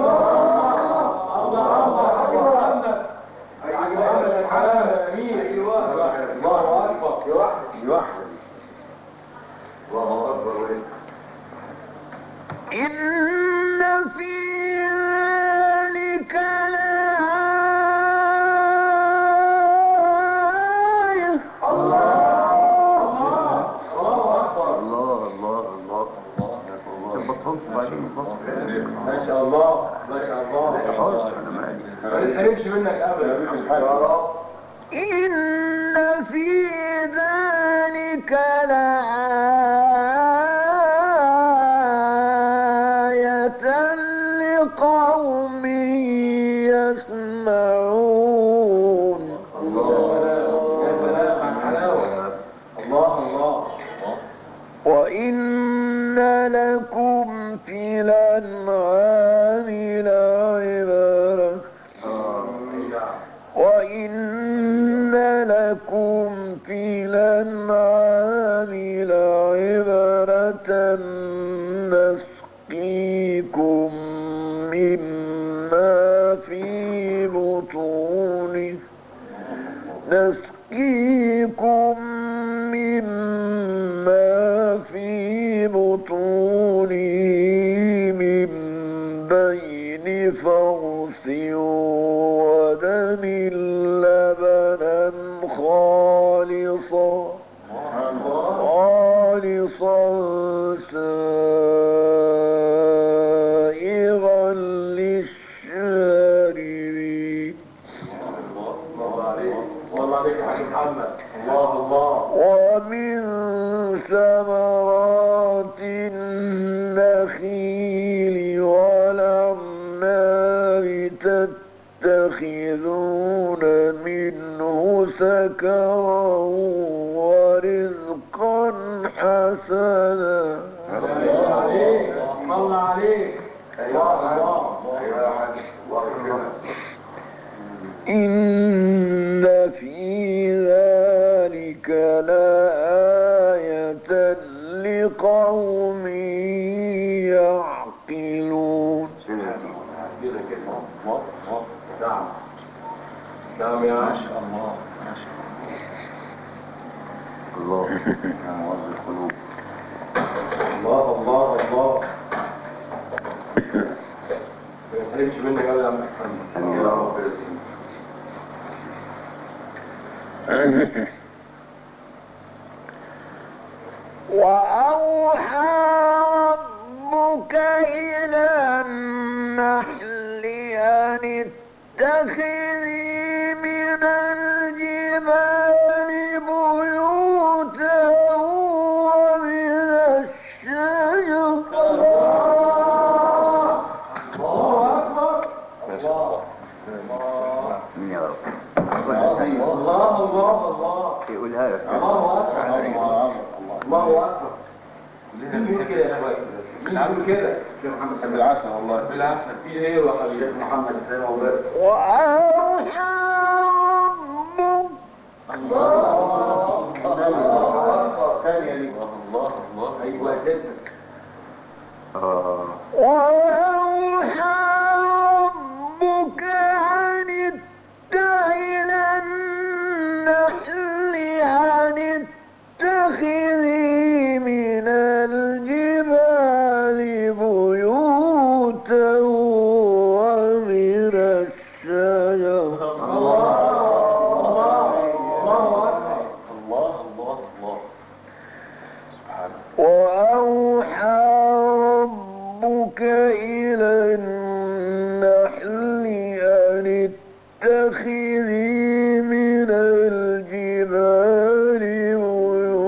إن في ذلك لآية. ما شاء الله ما شاء الله. ما نتحرمش منك ابدا. إن في ذلك لآية لقوم يسمعون. يا سلام على الحلاوة. الله الله. وإن لكم في الأنعام لعبرة. وإن لكم في الأنعام لعبرة نسقيكم مما في بطونه. نسقيكم مما في بطونه من بين فرث ودم لبنا خالصا سائغا للشاربين. الله عليك يا حاج محمد. الله الله. ومن ثمرات النخيل والأعناب تتخذون منه سكرا ورزقا حسنا. الله عليك. الله عليك. الله الله. إن في ذلك لآية لقوم يعقلون. نعم نعم يا ما شاء الله. الله يا موظف القلوب. الله الله الله. ما يحرمش منك ابدا يا عم محمد. يا رب يا سيدي. وأوحى ربك إلى النحل أن اتخذي من الجبال بيوتا ومن الشجر. الله أكبر. ما شاء الله. يا رب. الله الله الله. يقولها لك. الله أكبر. الله أكبر. مين بيقول كده يا اخويا؟ مين بيقول كده؟ شيخ محمد بالعسل والله. بالعسل. في غيره يا حبيبي. شيخ محمد السلام عليكم. وأوحى ربك. الله ثانية لي. الله الله. أيوة يا سيدنا. وأوحى ربك أن اتخذ النحل أن اتخذي من الجبال بيوتا ومن الشجر. وأوحى ربك إلى النحل أن اتخذي من الجبال بيوتا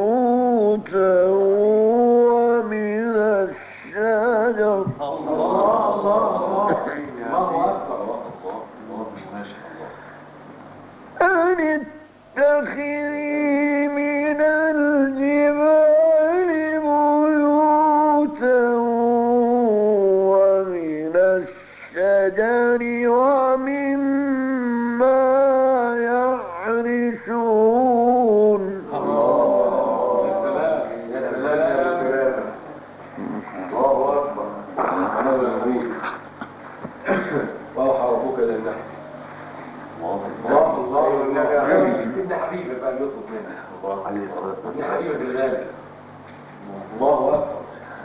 عليه الصلاة والسلام. حبيبك الغالي. الله أكبر.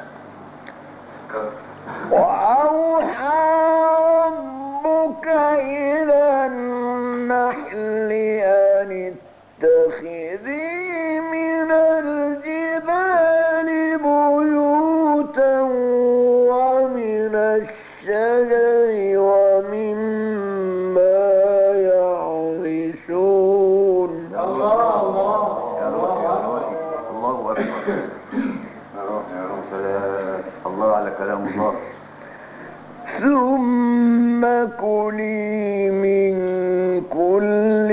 وأوحى ربك إلى النحل أن اتخذي من الجبال بيوتا ومن الشجر ومما يعرشون. الله الله الله أكبر. يا رب سلام. الله على كلام الله. ثم كلي من كل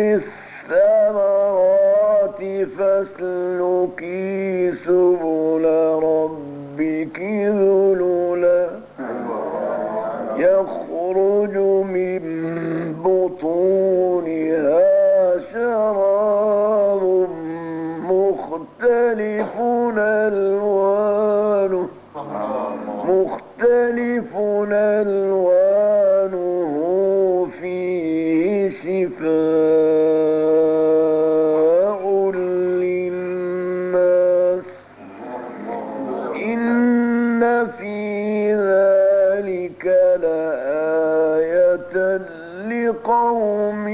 الثمرات فاسلكي سبل ربك ذللا يخرج من بطونها شراب مختلف ألوانه فيه شفاء للناس إن في ذلك لآية لقوم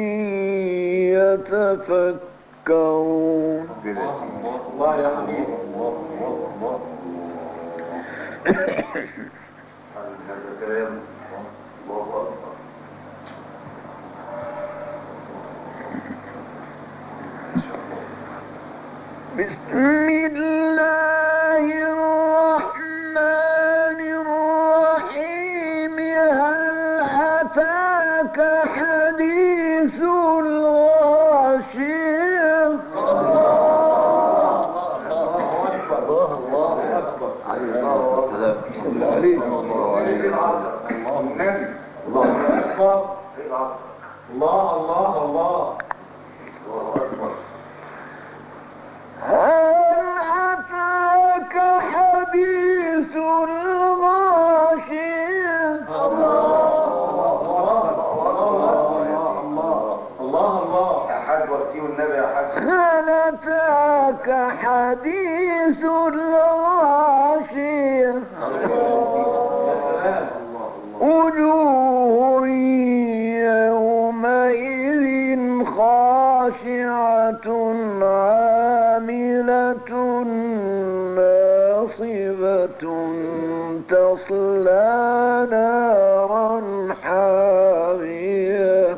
يتفكرون. الله يا حبيبي. الله الله هذا كلام الله أكبر. بسم الله الرحمن الرحيم. هل أتاك حديث الغاشية؟ عليه الصلاة والسلام. الله الله الله. هل أتاك حديث الغاشية؟ هل أتاك حديث الغاشية؟ وجوه يومئذ خاشعة عاملة ناصبة تصلى نارا حامية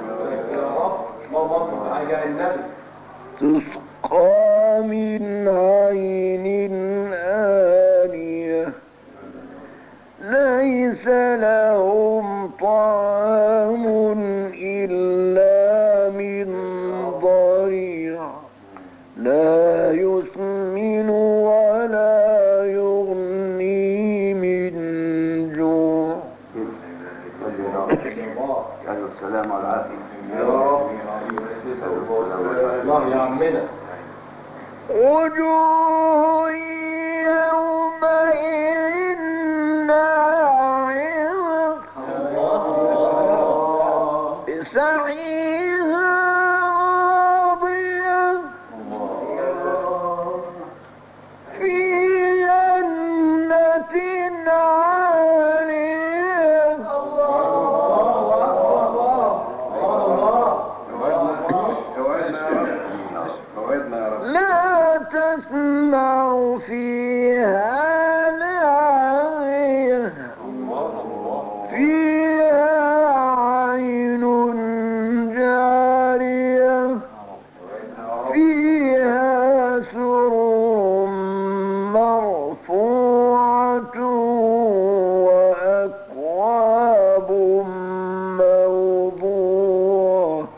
تسقى من عين آنية ليس لهم طعام إلا من ضريع لا يسمن ولا يغني من جوع. السلام عليكم. الله يا عمنا. وجوه يومئذ ناعمة بسعيها راضية في جنة عالية لا تسمع فيها لاغية فيها عين جارية فيها سرر مرفوعة وأكواب موضوعة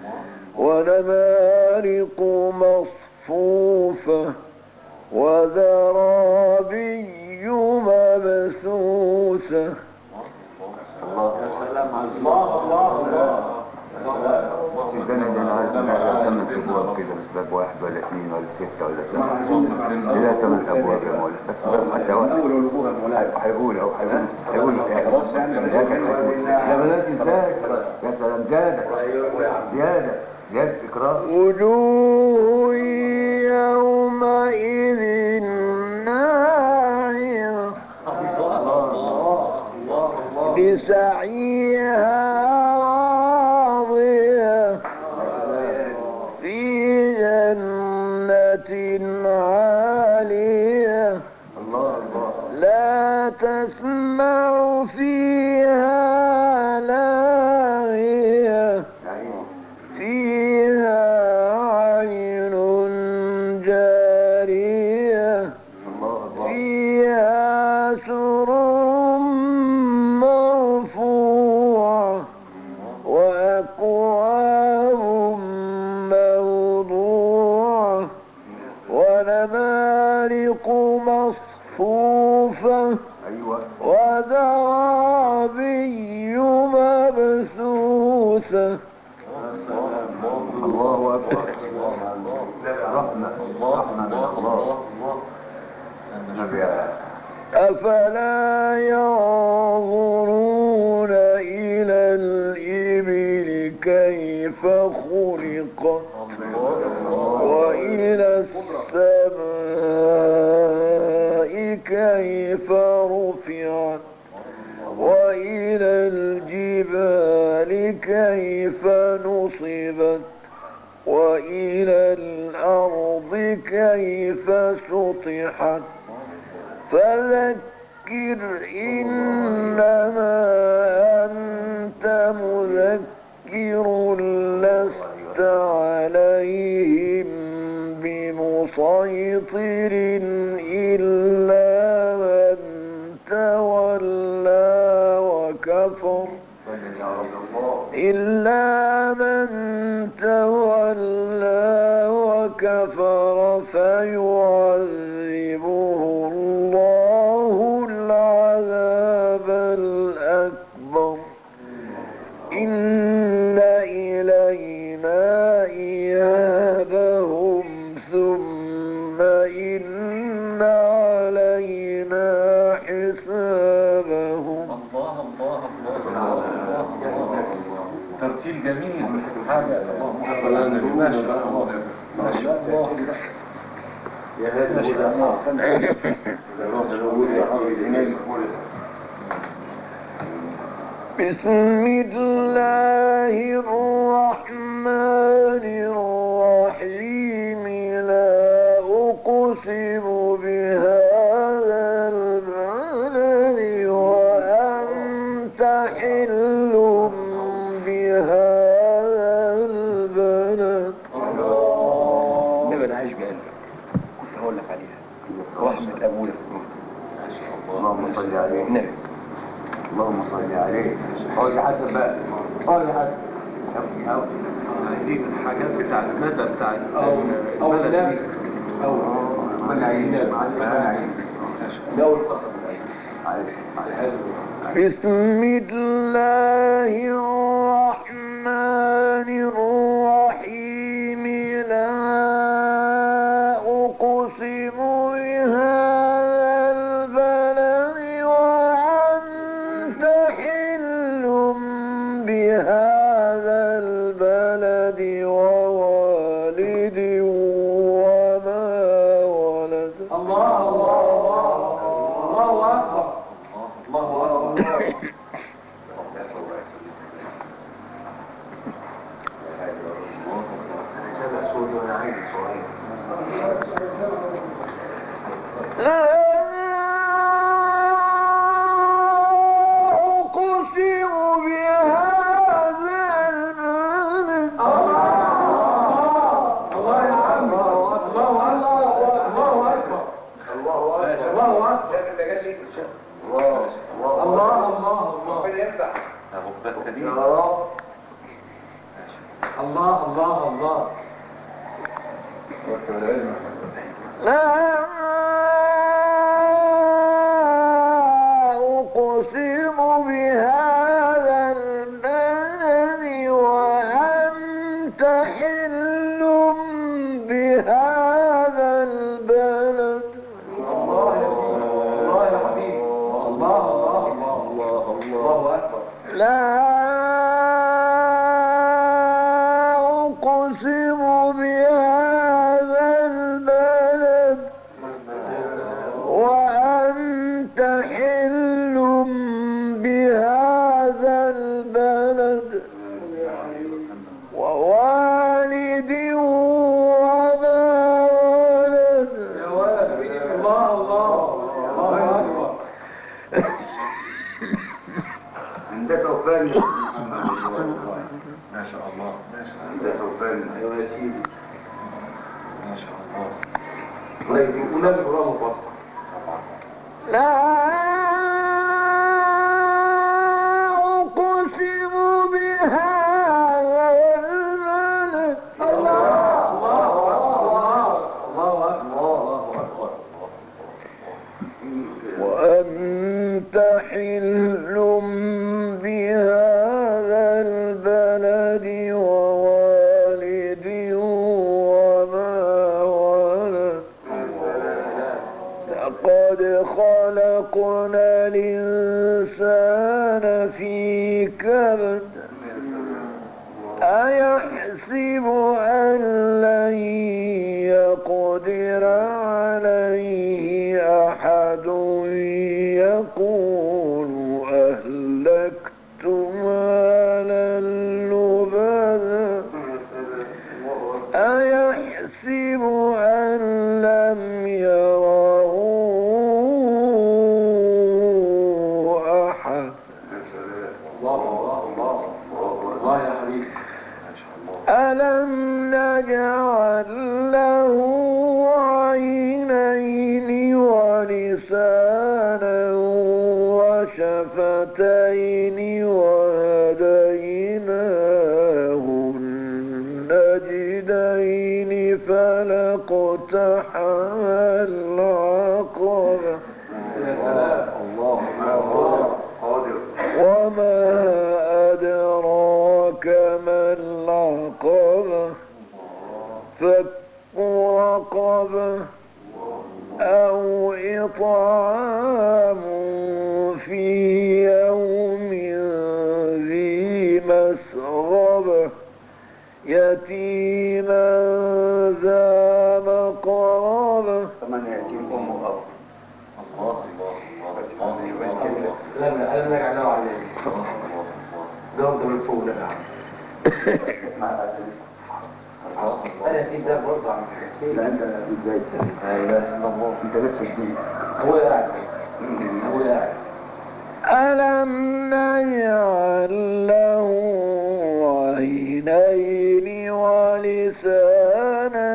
ونمارق مصفوفة وزرابي مبثوثة. الله الله الله الله. الجنة دي أنا عارف إنها 8 أبواب كده، مش باب واحد ولا 2 ولا 6 ولا 7. لها 8 أبواب يا مولانا. بس حتى واحد هيقولوا يا بلاش إزاي؟ يا سلام زيادة إكرام. وجوه يوم سعيها راضية في جنة عالية لا تسمع فيها لاغية فيها عين جارية فيها سرر مرفوعة وأكواب موضوعة ونمارق مصفوفة وزرابي مبثوثة. الله أكبر. رحمة الله. أفلا ينظرون إلى الإبل كيف خلقت وإلى السماء كيف رفعت وإلى الجبال كيف نصبت وإلى الأرض كيف سطحت فذكر إنما أنت مذكر لست عليهم بمسيطر إلا من تولى وكفر فيعذبه الله العذاب الأكبر إن إلينا إيابهم ثم إن علينا حسابهم. ترتيل جميل حاجة. اللهم ما شاء الله ما شاء الله يا هادي ما شاء الله. بسم الله الرحمن الرحيم لا أقسم بهذا البلد وأنت حل بهذا البلد. نبقى أنا عايش بقلبك كنت هقول لك عليها رحمة أبويا. اللهم صل عليه. نعم اللهم صل عليه. قول يا حسن بقى قول يا حسن. دي الحاجات بتاع المدى بتاع البلد أو من عينات لو القصد بسم الله الرحمن الرحيم لا أقسم بهذا البلد وأنت حل بهذا البلد ووالد وما ولد. الله أكبر. الله أكبر. لا أقسم بهذا البلد. الله يا عم. الله أكبر. الله لا أقسم بهذا البلد وأنت حل بهذا البلد. الله يا حبيبي. الله أكبر. لا أقسم بهذا البلد ونبي قرآن مفصل. لا أقسم بهذا البلد وأنت حل بهذا البلد ووالد وما ولد لقد خلقنا الإنسان في كبد أيحسب أن لن يقدر عليه أحد يقول أهلكت مالا لبدا أيحسب أن لم يره أحد الله يا حبيبي. ألم نجعل له عينين ولسانا وشفتين وهديناه النجدين فلاقتحم العقبة وما أدراك ما العقبة فك رقبة أو إطعام في يوم ذي مسغبة يتيما ذا مقربة فمن يأتيكم أمه ألم نجعله عليك. ضرب من فوق لك. أنا في ذا برضه عم حكي. لا أنت في بداية لا إله إلا الله أنت لسه جديد هو قاعد. هو قاعد. ألم نجعل له عينين ولسانا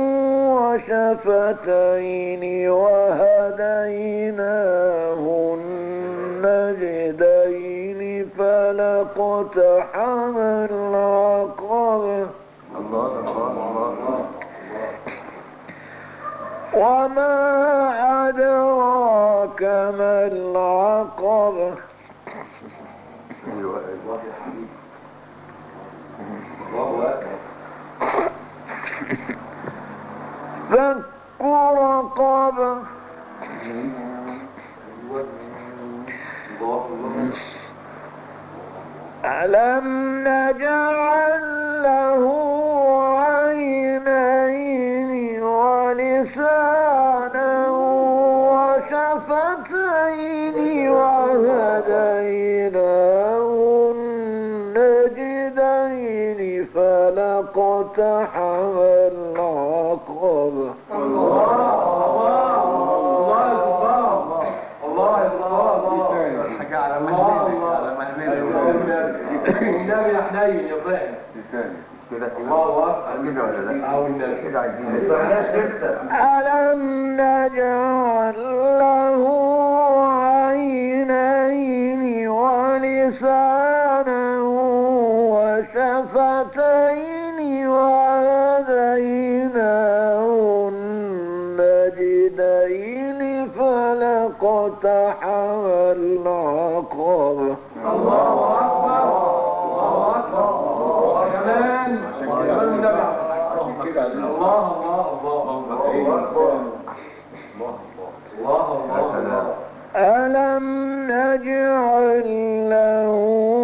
وشفتين وهديناه النجدين فلاقتحم العقبة وما أدراك ما العقبة فك رقبة ألم نجعل له عينين ولسانا وشفتين وهديناه النجدين فلاقتحم العقبة النبي يا حنين يا ابراهيم. الله اكبر. ألم نجعل له عينين ولسانا وشفتين وهديناه النجدين فلاقتحم العقبة الله اكبر. الله اكبر. كمان الله ألم نجعل له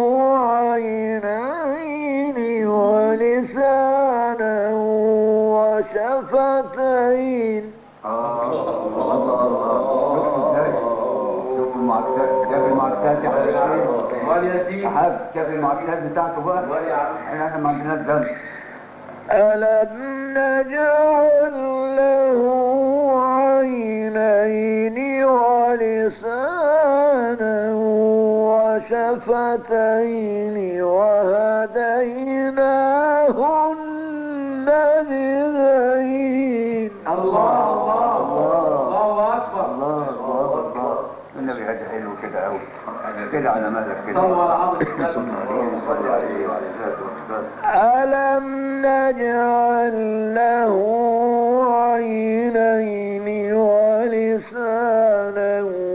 عينين ولسانا وشفتين شاف المعكسات يا حبيبي حب شاف المعكسات بتاعته بقى احنا ما عندناش ذنب ألم نجعل له عينين ولسانا وشفتين وهديناه النجدين الله كده قوي كده على مهلك كده. صلوا على حضرة النبي. اللهم صل عليه وعلى ذاته وصفاته. ألم نجعل له عينين ولسانا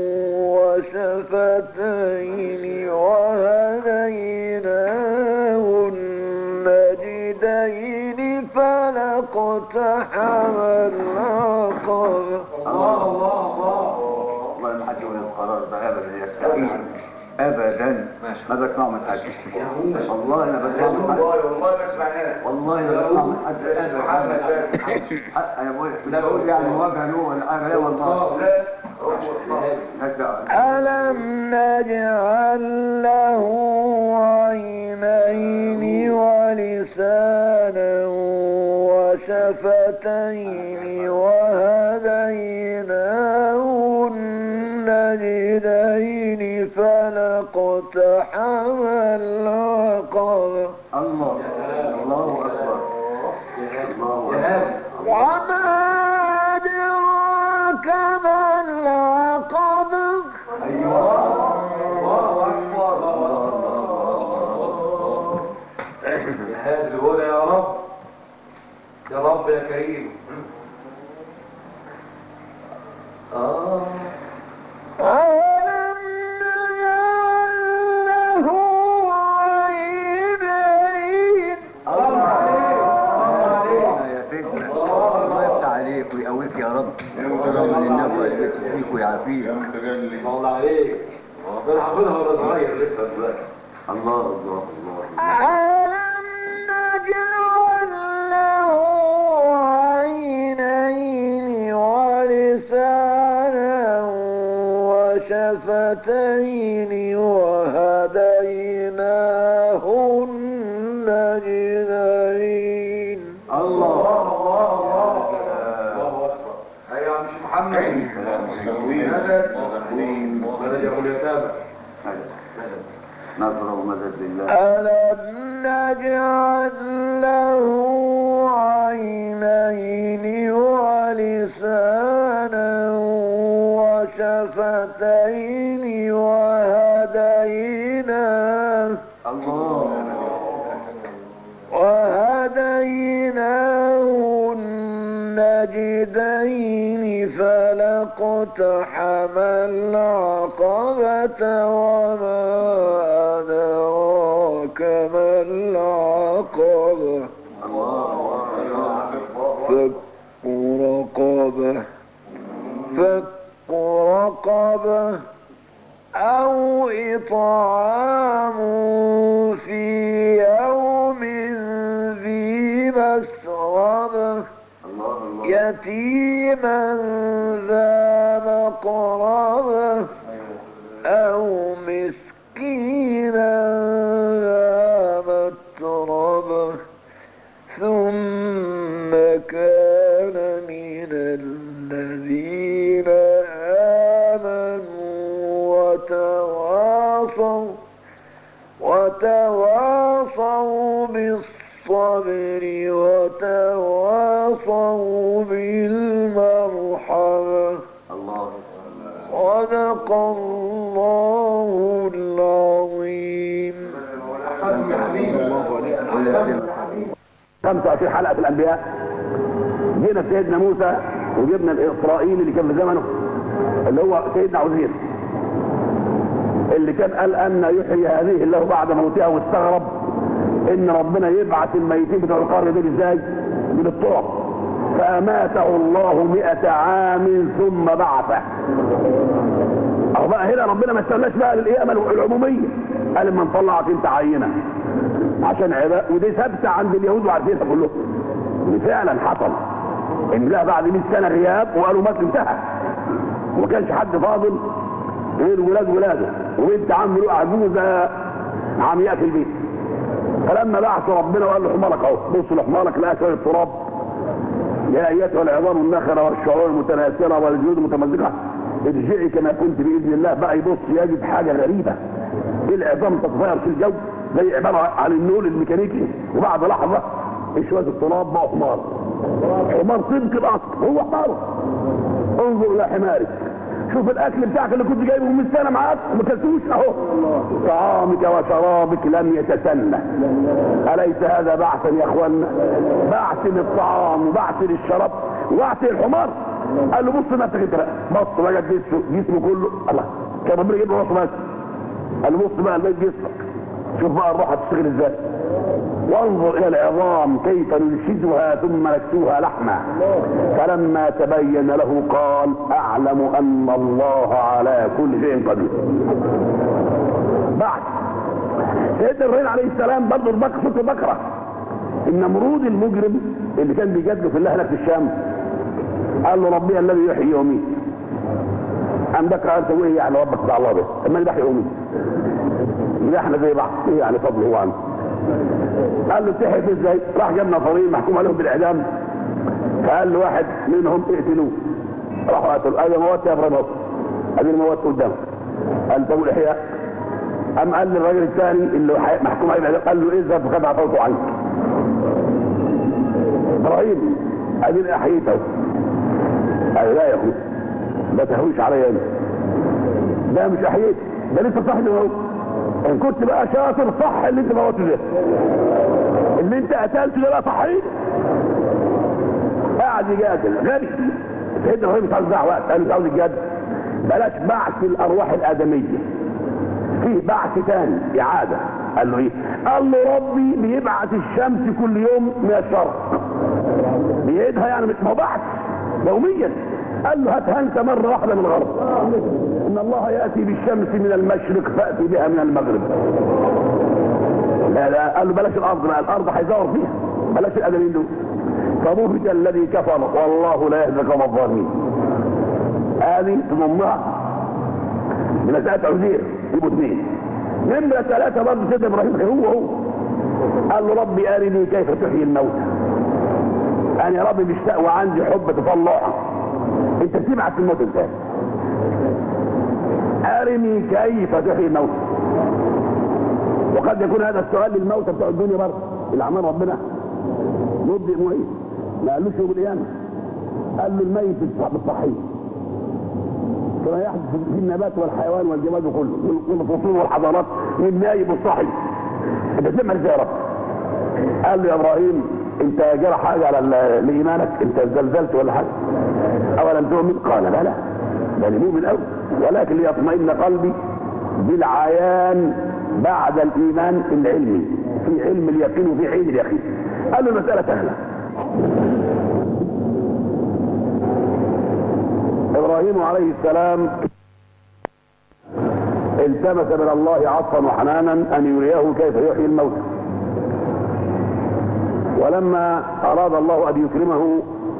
وشفتين وهديناه النجدين فلاقتحم العقبة. الله الله الله. والله ما حد يقول القرار ده ابدا يا سعيد ابدا. ما بسمعه من حد والله انا بسمعه من حد والله ما سمعناه والله ما بسمعه من حد محمد حق يا ابويا بقول يعني مواجهه له ولا حاجه لا والله ألم نجعل له عينين ولسانا وشفتين وهديناه النجدين فلاقتحم العقبة. الله الله اكبر الله اكبر. وما أدراك ما العقبة. ايوه الله اكبر يا هادي الهدى يا رب يا رب يا كريم. ألم نجعل له عينين. يا سيدنا الله يفتح عليك ويقويك يا رب ويضمن النبي ويبارك فيك ويعافيك. الله عليك. انا حافظها وانا صغير لسه دلوقتي. الله الله الله. ألم نجعل له عينين ولسانا وشفتين وهديناه النجدين. الله ايوه يا مش محمد. مدد يا ابو اليتامى. نصر ومدد الله. ألم نجعل له عينين ولسانا وشفتين وهديناه النجدين فلاقتحم العقبة. وما أدراك ما العقبة. فك رقبة أو إطعام في يوم ذي مسغبة يتيما ذا مقربة أو مسكينا ذا متربة ثم كان من الذين آمنوا وتواصوا بالصبر وتواصوا بالمرحمة. صدق الله العظيم. 25 حلقة في الأنبياء. جينا في سيدنا موسى وجبنا الإسرائيلي اللي كان في زمنه اللي هو سيدنا عزير اللي كان قال أن يحيي هذه الله بعد موتها، واستغرب إن ربنا يبعث الميتين بتوع القرية دول إزاي من التراب، فأماته الله 100 عام ثم بعثه. أو بقى هنا ربنا ما استناش بقى للقيامة العمومية، قال اما نطلعك انت عينة عشان عباء، ودي ثابته عند اليهود وعارفينها كلهم. فعلا حصل ان لها بعد 100 سنه غياب وقالوا مات انتهى، وما كانش حد فاضل غير ولاده وبنت عم له عجوزه عمياء في البيت. فلما بعث ربنا وقال له حمارك اهو، بص لحمارك لقى شويه تراب، يا ايتها العظام النخره والشعور المتناثره والجلود المتمزقه ارجعي كما كنت باذن الله. بقى يبص يجد حاجه غريبه، ايه العظام تتغير في الجو زي عباره عن النول الميكانيكي، وبعد لحظه شويه التراب بقى حمار طبق الاصل، هو حمار. انظر الى حمارك شوف الاكل بتاعك اللي كنت جايبه من سنه معاك وما كلتوش اهو. طعامك وشرابك لم يتسنى. اليس هذا بعثا يا اخوانا؟ بعث للطعام وبعث للشراب وبعث للحمار. قال له بص نفسك انت بقى. بص بقى جسمه كله. الله كان ربنا يجيب له راسه بس. قال له بص بقى لبيت جسمك، شوف بقى الروح هتشتغل ازاي. وانظر الى العظام كيف ننشزها ثم نكسوها لحما. فلما تبين له قال اعلم ان الله على كل شيء قدير. بعد سيدنا ابراهيم عليه السلام برضه سوره البقره، النمرود المجرم اللي كان بيجادله في الله هناك في الشام قال له ربي الذي يحيي ويميت. قام ذكر قال له ايه يعني ربك بتاع الله ده؟ اما اللي بيحيي ويميت ده احنا زي بعض، ايه يعني فضله هو عنه؟ قال له تحيي ازاي؟ راح جاب نفرين محكوم عليهم بالاعدام، فقال له واحد منهم اقتلوه. راحوا قتلوا. قال له موت يا ابراهيم اهو، ادي الموت قدامه. قال له الاحياء. قام قال للراجل الثاني اللي محكوم عليه بالاعدام قال له اذهب فقد عفوت عنك. ابراهيم ادي احييته. قال لا يا اخوي ما تهويش عليا انا، ده مش احييت، ده لسه صاحي اهو. ان كنت بقى شاطر صح اللي انت موته ده، اللي انت قتلته ده بقى صحيح. قاعد يجادل غبي. سيدنا ابراهيم مش عاوز يضيع وقت، قال له مش عاوز الجد، بلاش بعث الارواح الادميه، فيه بعث ثاني اعاده. قال له ايه؟ قال له ربي بيبعث الشمس كل يوم من الشرق، بيعيدها يعني ما هو بعث يوميا. قال له هاتها انت مره واحده من الغرب، ان الله ياتي بالشمس من المشرق فاتي بها من المغرب. لا قال له بلاش الارض بقى، الارض هيزور فيها، بلاش الادمين دول. فبهت الذي كفر والله لا يهدي القوم الظالمين. هذه تضمها بمساله عزير يبقوا اثنين. نمره ثلاثه برضه سيدنا ابراهيم هو قال له ربي ارني كيف تحيي الموتى. انا يا ربي مشتاق وعندي حب تطلعها. انت بتبعت الموت ازاي؟ ارني كيف تحيي الموتى. وقد يكون هذا السؤال للموتى بتوع الدنيا برضه اللي عمل ربنا مبدئ مهيئ. ما قالوش يوم القيامه، قال له الميت بالصحيح كما يحدث في النبات والحيوان والجماد وكله والفصول والحضارات والنايب والصحي. انت بتعمل ازاي يا رب؟ قال له يا ابراهيم انت جرى حاجه على لايمانك؟ انت زلزلت ولا حاجه؟ اولم تؤمن؟ قال لا ده انا مؤمن قوي ولكن ليطمئن قلبي بالعيان بعد الايمان العلمي، في علم اليقين وفي عين اليقين. قال له المساله سهله. ابراهيم عليه السلام التمس من الله عطفا وحنانا ان يريه كيف يحيي الموتى. ولما اراد الله ان يكرمه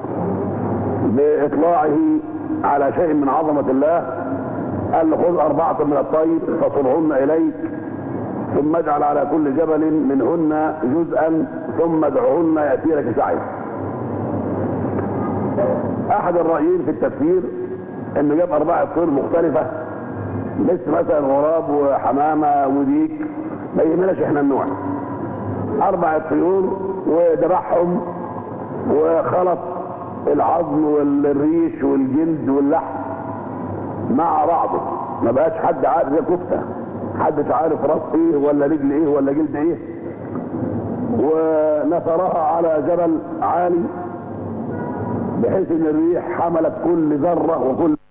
باطلاعه على شيء من عظمه الله قال له خذ 4 من الطير فصرهن اليك ثم اجعل على كل جبل منهن جزءا ثم ادعهن ياتينك سعيا. احد الرايين في التفسير انه جاب 4 طيور مختلفه، مثل مثلا غراب وحمامه وديك، ما يهمناش احنا النوع. 4 طيور وذبحهم وخلط العظم والريش والجلد واللحم مع بعضه، ما بقاش حد عارف زي كفته، حدش عارف راس ايه ولا رجل ايه ولا جلد ايه. ونثرها على جبل عالي بحيث ان الريح حملت كل ذره وكل